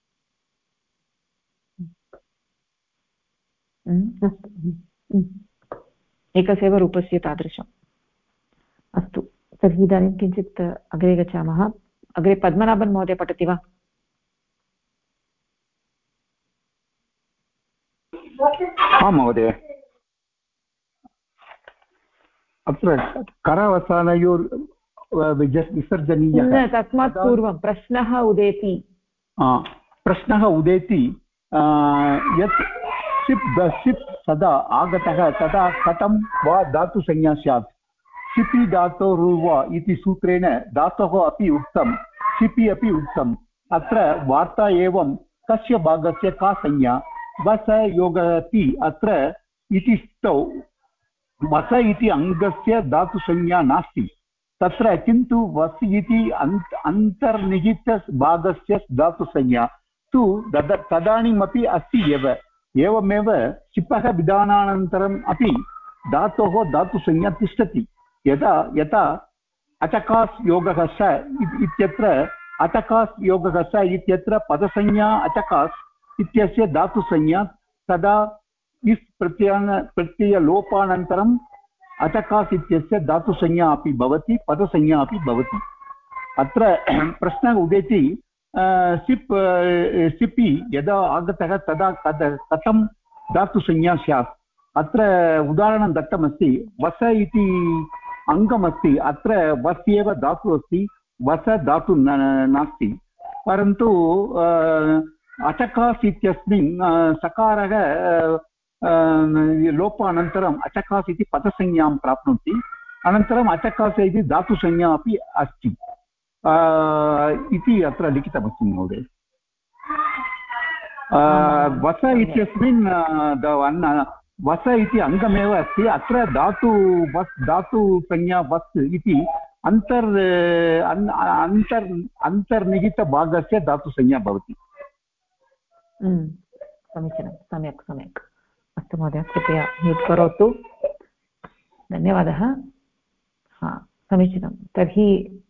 एकस्यैव रूपस्य तादृशम् अस्तु तर्हि इदानीं किञ्चित् अग्रे गच्छामः अग्रे पद्मनाभन् महोदय पठति वा आं महोदय अत्र करावसानयोर् विसर्जनीयः तस्मात् पूर्वं प्रश्नः उदेति यत् सिप् सदा आगतः तदा कथं वा धातुसंज्ञा स्यात् सिपि धातोरुर्वा इति सूत्रेण धातोः अपि उक्तं सिपि अपि उक्तम् अत्र वार्ता एवं कस्य भागस्य का संज्ञा वस योगति अत्र इति स्तौ वस इति अङ्गस्य धातुसंज्ञा नास्ति तत्र किन्तु वस् इति अन्तर्निहितभागस्य धातुसंज्ञा तु तदानीमपि अस्ति एव एवमेव सिपः विधानानन्तरम् अपि धातोः धातुसंज्ञा तिष्ठति यथा अचकास् योगः स इत्यत्र अचकास् योगः स इत्यत्र पदसंज्ञा अचकास् इत्यस्य धातुसंज्ञा तदा इस् प्रत्ययलोपानन्तरम् अचकास् इत्यस्य धातुसंज्ञा अपि भवति पदसंज्ञा अपि भवति। अत्र प्रश्नः उदेति सिपि यदा आगतः तदा कथं धातुसंज्ञा स्यात्। अत्र उदाहरणं दत्तमस्ति वस इति अङ्गमस्ति अत्र वस् एव धातुः अस्ति वस धातु नास्ति परन्तु अचकास् इत्यस्मिन् सकारः लोपानन्तरम् अचकास् इति पदसंज्ञां प्राप्नोति अनन्तरम् अचकास् इति धातुसंज्ञा अपि अस्ति इति अत्र लिखितमस्ति महोदय। वस इत्यस्मिन् वस इति अङ्गमेव अस्ति अत्र धातुसंज्ञा वस् इति अन्तर्निहितभागस्य धातुसंज्ञा भवति। समीचीनं सम्यक् सम्यक् अस्तु महोदय कृपया म्यूट् करोतु धन्यवादः। समीचीनं तर्हि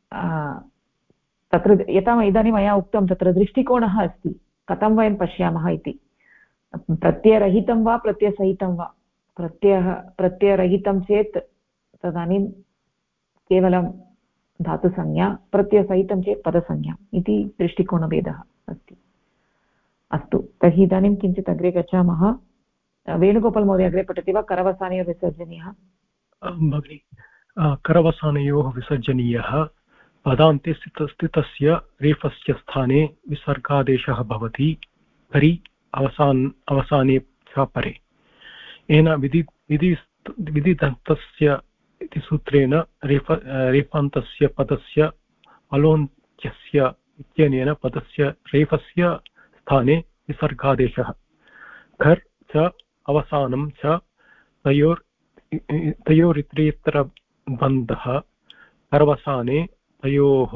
तत्र यथा इदानीं मया उक्तं तत्र दृष्टिकोणः अस्ति कथं वयं पश्यामः इति प्रत्ययरहितं वा प्रत्ययसहितं वा प्रत्ययरहितं चेत् तदानीं केवलं धातुसंज्ञा प्रत्ययसहितं चेत् पदसंज्ञा इति दृष्टिकोणभेदः अस्ति। अस्तु तर्हि इदानीं किञ्चित् अग्रे गच्छामः। वेणुगोपाल् महोदय अग्रे पठति वा करवसानयोः विसर्जनीयः भगिनि करवसानयोः विसर्जनीयः पदान्ते स्थितस्य रेफस्य स्थाने विसर्गादेशः भवति तर्हि अवसाने च परे येन विधिदन्तस्य इति सूत्रेण रेफान्तस्य पदस्य अलोन्त्यस्य इत्यनेन पदस्य रेफस्य स्थाने विसर्गादेशः खर् च अवसानं च तयोरितरेतर बन्धः करवसाने तयोः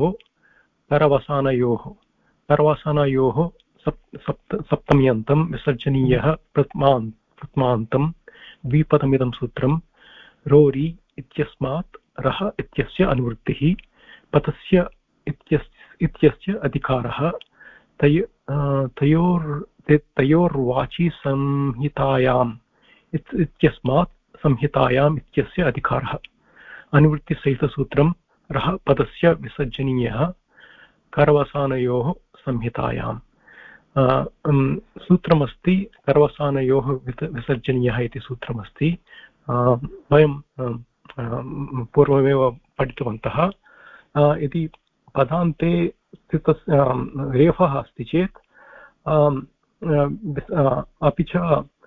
करवसानयोः सप्तम्यन्तं विसर्जनीयः प्रथमान्तं द्विपदमिदं सूत्रं रोरि इत्यस्मात् रः इत्यस्य अनुवृत्तिः पदस्य इत्यस्य अधिकारः तयोर्वाचि संहितायाम् इत्यस्मात् संहितायाम् इत्यस्य अधिकारः अनुवृत्तिसहितसूत्रं रः पदस्य विसर्जनीयः करवसानयोः संहितायाम् सूत्रमस्ति करवसानयोः विसर्जनीयः इति सूत्रमस्ति वयं पूर्वमेव पठितवन्तः। यदि पदान्ते रेफः अस्ति चेत् अपि च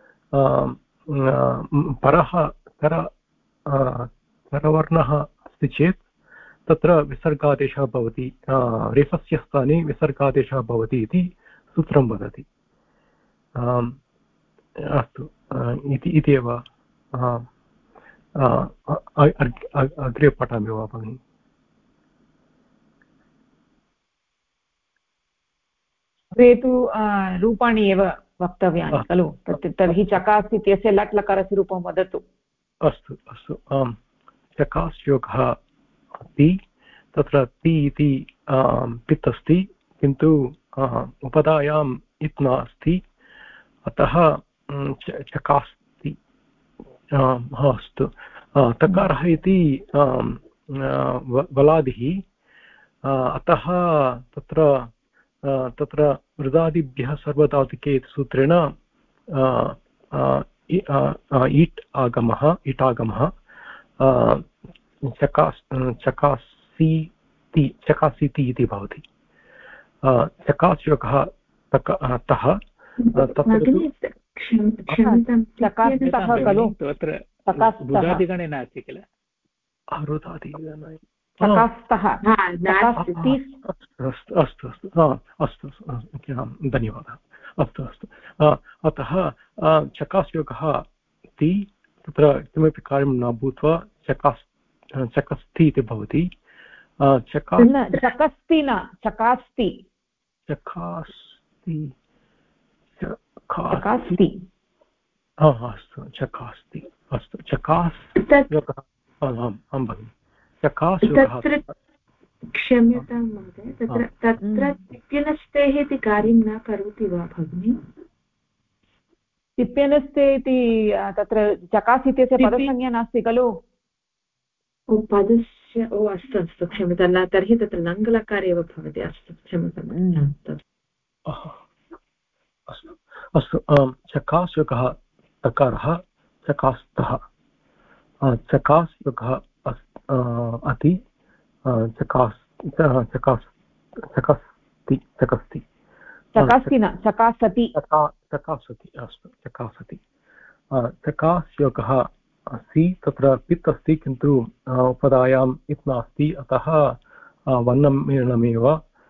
परः करवर्णः अस्ति चेत् तत्र विसर्गादेशः भवति रेफस्य स्थाने विसर्गादेशः भवति इति सूत्रं वदति। अस्तु इति एव अग्रे पठामि वा भगिनि? अग्रे तु रूपाणि एव वक्तव्यानि खलु तर्हि चकास् इत्यस्य लट् लकारस्य रूपं वदतु। अस्तु अस्तु चकास् योगः ति तत्र ति इति पित् अस्ति किन्तु उपधायाम् इत् नास्ति अतः चकास्ति। अस्तु तकारः इति वलादिः अतः तत्र वृदादिभ्यः सर्वधातुके इति सूत्रेण इट् आगमः चकासीति इति भवति। चकास्योगः तः खलु रुदादिगणे नास्ति किल अस्तु धन्यवादः। अस्तु अतः चकास्योगः ति तत्र किमपि कार्यं न भूत्वा चकस्ति इति भवति। चकास्ति अस्तु चकास्ति अस्तु चकास् आं भगिनि तत्र क्षम्यतां महोदय, तत्र तिप्यनस्तेः इति कार्यं न करोति वा भगिनि? तिप्यनस्ते इति तत्र चकास् इत्यस्य पदसंज्ञा नास्ति खलु? पदस्य अस्तु अस्तु क्षम्यतां, न तर्हि तत्र लङ्लकारे एव भवति। अस्तु क्षम्यताम्। अस्तु चकास्युगः तकारः चकास्तः चकास्युगः अति चकस्ति चकास्ति न चकासति चकासति अस्तु चकासति चकास्योगः अस्ति तत्र पित् अस्ति किन्तु उपधायाम् इत् नास्ति अतः वर्णं मेलनमेव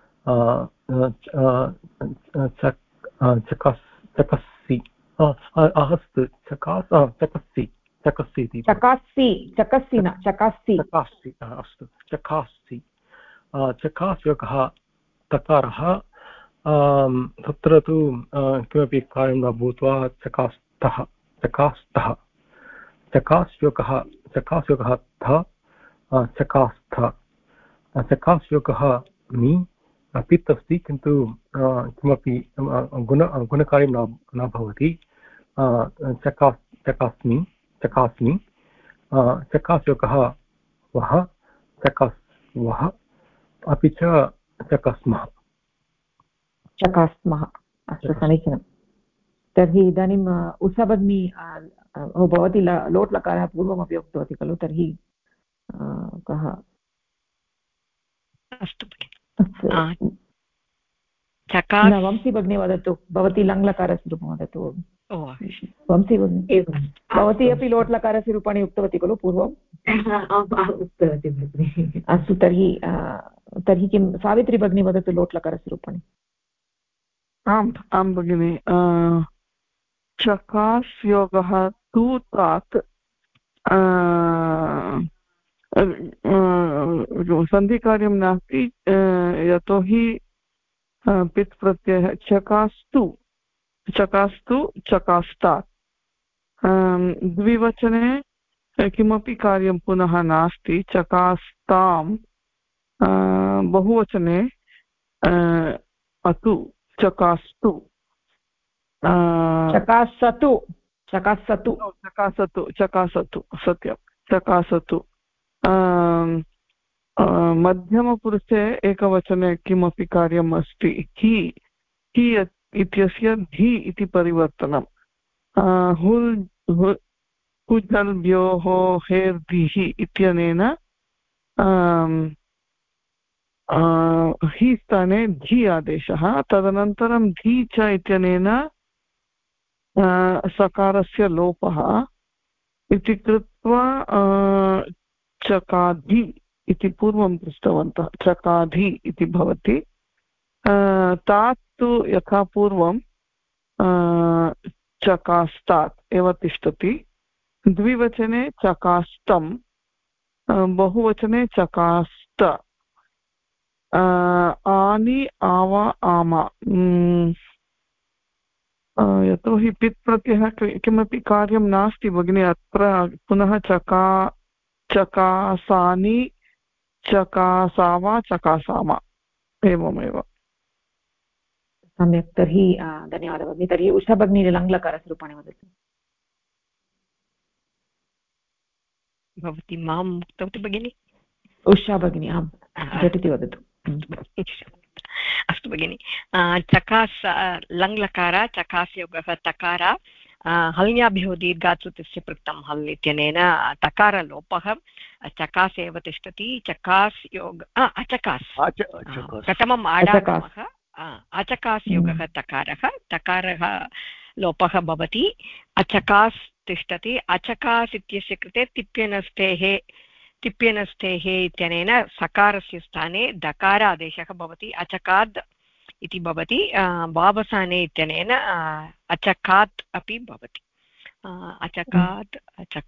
चकस्सि अस्तु चकस्सि चकस्सि इति चकस्सि न चकास्सि अस्तु चकास्सि चकास्योगः तकारः तत्र तु किमपि कार्यं न भूत्वा चकास्तः चकास्योगः थ चकास्थ चकास्योगः नि पित् अस्ति किन्तु किमपि गुणकार्यं न भवति चकास्मि चकास्योगः वः चकास्वः अपि च चकास्मः अस्तु समीचीनं। तर्हि इदानीम् उषा भगिनी भवती लोट् लकारः पूर्वमपि उक्तवती खलु, तर्हि कः? अस्तु वंशी भगिनी वदतु, भवती लङ्लकारस्य रूपं वदतु। वंशी भगिनी भवती अपि लोट् लकारस्य रूपाणि उक्तवती खलु पूर्वम्? उक्तवती भगिनि। अस्तु तर्हि किं सावित्री भगिनी वदतु लोट् लकारस्य रूपाणि। आं भगिनि। चकास्योगः तु तात् सन्धिकार्यं नास्ति, यतोहि पित् प्रत्ययः चकास्तु चकास्तात्। द्विवचने किमपि कार्यं पुनः नास्ति। चकास्तां बहुवचने अतु चकास्तु सत्यं चकासतु। मध्यमपुरुषे एकवचने किमपि कार्यम् अस्ति। हि इत्यस्य धी इति परिवर्तनं। हुजल्भ्योः हेर्धिः इत्यनेन हि स्थाने धी आदेशः, तदनन्तरं धी च इत्यनेन सकारस्य लोपः इति कृत्वा चकाधि इति पूर्वं पृष्टवन्तः, चकाधि इति भवति। तात् तु यथा पूर्वं चकास्तात् एव तिष्ठति। द्विवचने चकास्तं, बहुवचने चकास्त। आनि आवा आमा, यतोहि पित् प्रत्ययः किमपि कार्यं नास्ति भगिनि अत्र। पुनः चकासानि चकासावा चकासामा एवमेव। सम्यक्, तर्हि धन्यवादः भगिनि। तर्हि उषा भगिनी लङ्लकारस्य रूपाणि वदतु। भवती माम् उक्तवती भगिनि? उषा भगिनी आम्, झटिति वदतु। अस्तु भगिनि। चकास लङ्लकार चकास्योगः तकार हल्याभ्यो दीर्घात्सुतस्य पृक्तं हल् इत्यनेन तकारलोपः चकास् एव तिष्ठति। चकास् योग अचकास् प्रथमम् आडागमः अचकास् योगः तकारः लोपः भवति, अचकास् तिष्ठति। अचकास् इत्यस्य कृते तिप्यनस्थेः इत्यनेन सकारस्य स्थाने दकार आदेशः भवति, अचकाद् इति भवति। वावसाने इत्यनेन अचकात् अपि भवति। अचकात्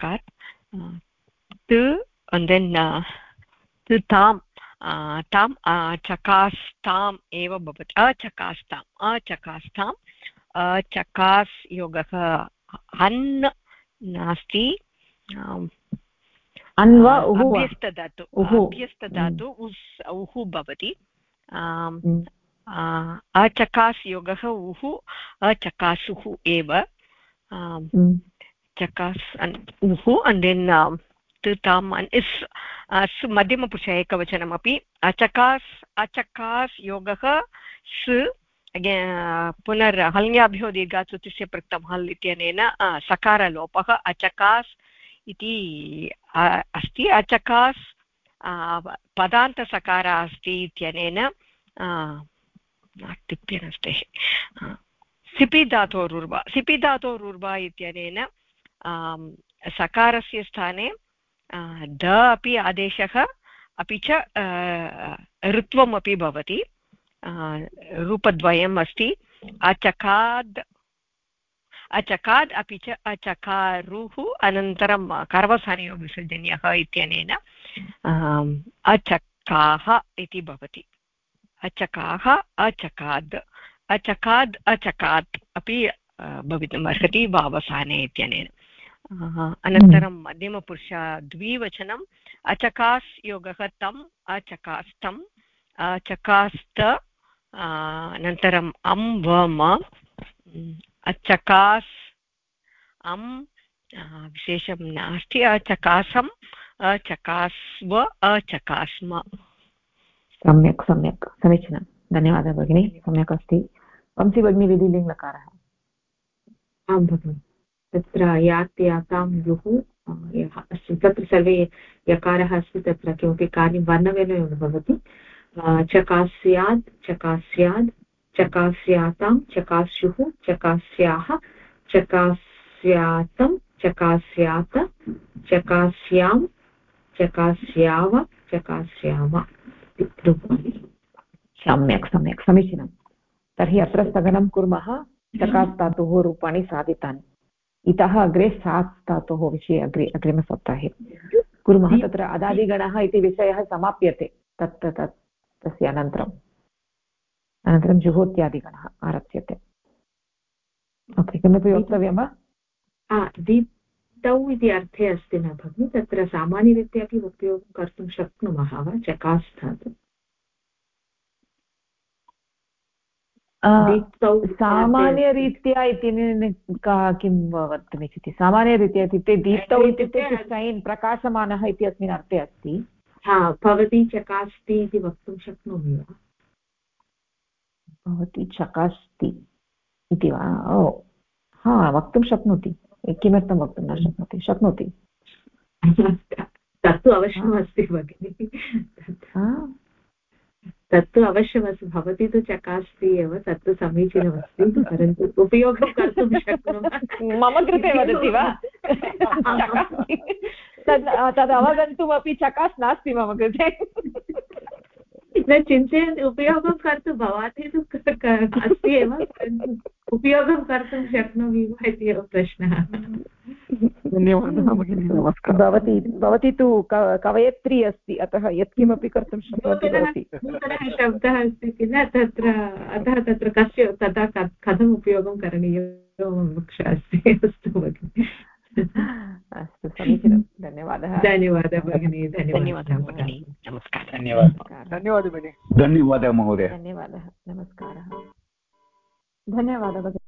ताम् चकास्ताम् एव भवति। अचकास्ताम् अचकास् योगः हन् नास्ति, अन्वा अभ्यस्तधातु उः भवति अचकास् योगः उः अचकासुः एव चकास् उः and then tam is मध्यमपुरुष एकवचनमपि अचकास् योगः स् पुनर् हल्ङ्याभ्यो दीर्घात् सुतिस्य पृक्तं हल् इत्यनेन सकारलोपः अचकास् इति अस्ति अचकास् पदान्तसकारः अस्ति इत्यनेन टिप्यनस्ते सिपि धातोरुर्वा इत्यनेन सकारस्य स्थाने द अपि आदेशः अपि च ऋत्वम् अपि भवति रूपद्वयम् अस्ति अचकाद् अपि च अचकारुः अनन्तरं कर्मस्थानयोगविसर्जन्यः इत्यनेन अचकाः इति भवति अचकाः अचकात् अपि भवितुम् अर्हति वावसाने इत्यनेन अनन्तरं मध्यमपुरुष द्विवचनम् अचकास् योगः तम् अचकास्तम् अचकास्त अनन्तरम् वम अचकास् विशेषं नास्ति अचकासम् अचकास्व अचकास्म सम्यक् समीचीनं धन्यवादः भगिनी सम्यक् अस्ति वंशी भगिनी विधिलिङ्गकारः आं भगिनि तत्र यात् यातां युः अस्ति तत्र सर्वे यकारः अस्ति तत्र किमपि कार्यं वर्णमेलनं भवति चकास्यात् चकास्यातां चकास्युः चकास्याः चकास्यातं चकास्यात चकास्यां चकास्याव चकास्याम सम्यक् समीचीनं तर्हि अत्र स्थगनं कुर्मः चकास् धातोः रूपाणि साधितानि इतः अग्रे सात् धातोः विषये अग्रिमसप्ताहे कुर्मः तत्र अदादिगणः इति विषयः समाप्यते तस्य अनन्तरं जुहोत्यादिगणः आरप्स्यते ओके किमपि वक्तव्यं वा दीप्तौ इति अर्थे अस्ति न भगिनि तत्र सामान्यरीत्या अपि उपयोगं कर्तुं शक्नुमः वा चकास् धातु सामान्यरीत्या इति किं वक्तुमिच्छति सामान्यरीत्या इत्युक्ते दीप्तौ इत्युक्ते शैन् प्रकाशमानः इति अस्मिन् अर्थे अस्ति भवती चकास्ति इति वक्तुं शक्नोमि वा भवती चकास्ति इति वा वक्तुं शक्नोति किमर्थं वक्तुं न शक्नोति तत्तु अवश्यमस्ति भगिनि तत्तु अवश्यमस्ति भवती तु चकास्ति एव तत्तु समीचीनमस्ति परन्तु उपयोगं कर्तुं शक्नुमः मम कृते वदति वा तद् अवगन्तुमपि चकास् नास्ति मम कृते न चिन्तयन् उपयोगं कर्तुं भवती तु अस्ति एव उपयोगं कर्तुं शक्नोमि वा इति एव प्रश्नः धन्यवादः भगिनी नमस्कारः भवती तु कवयत्री अस्ति अतः यत्किमपि कर्तुं शक्नोति नूतनः शब्दः अस्ति किल तत्र अतः तत्र कस्य तथा कथम् उपयोगं करणीयं मोक्षः अस्ति अस्तु भगिनि अस्तु समीचीनं धन्यवादः भगिनी धन्यवादः भगिनी नमस्कारः धन्यवादः भगिनी धन्यवादः महोदय धन्यवादः नमस्कारः धन्यवादः भगिनी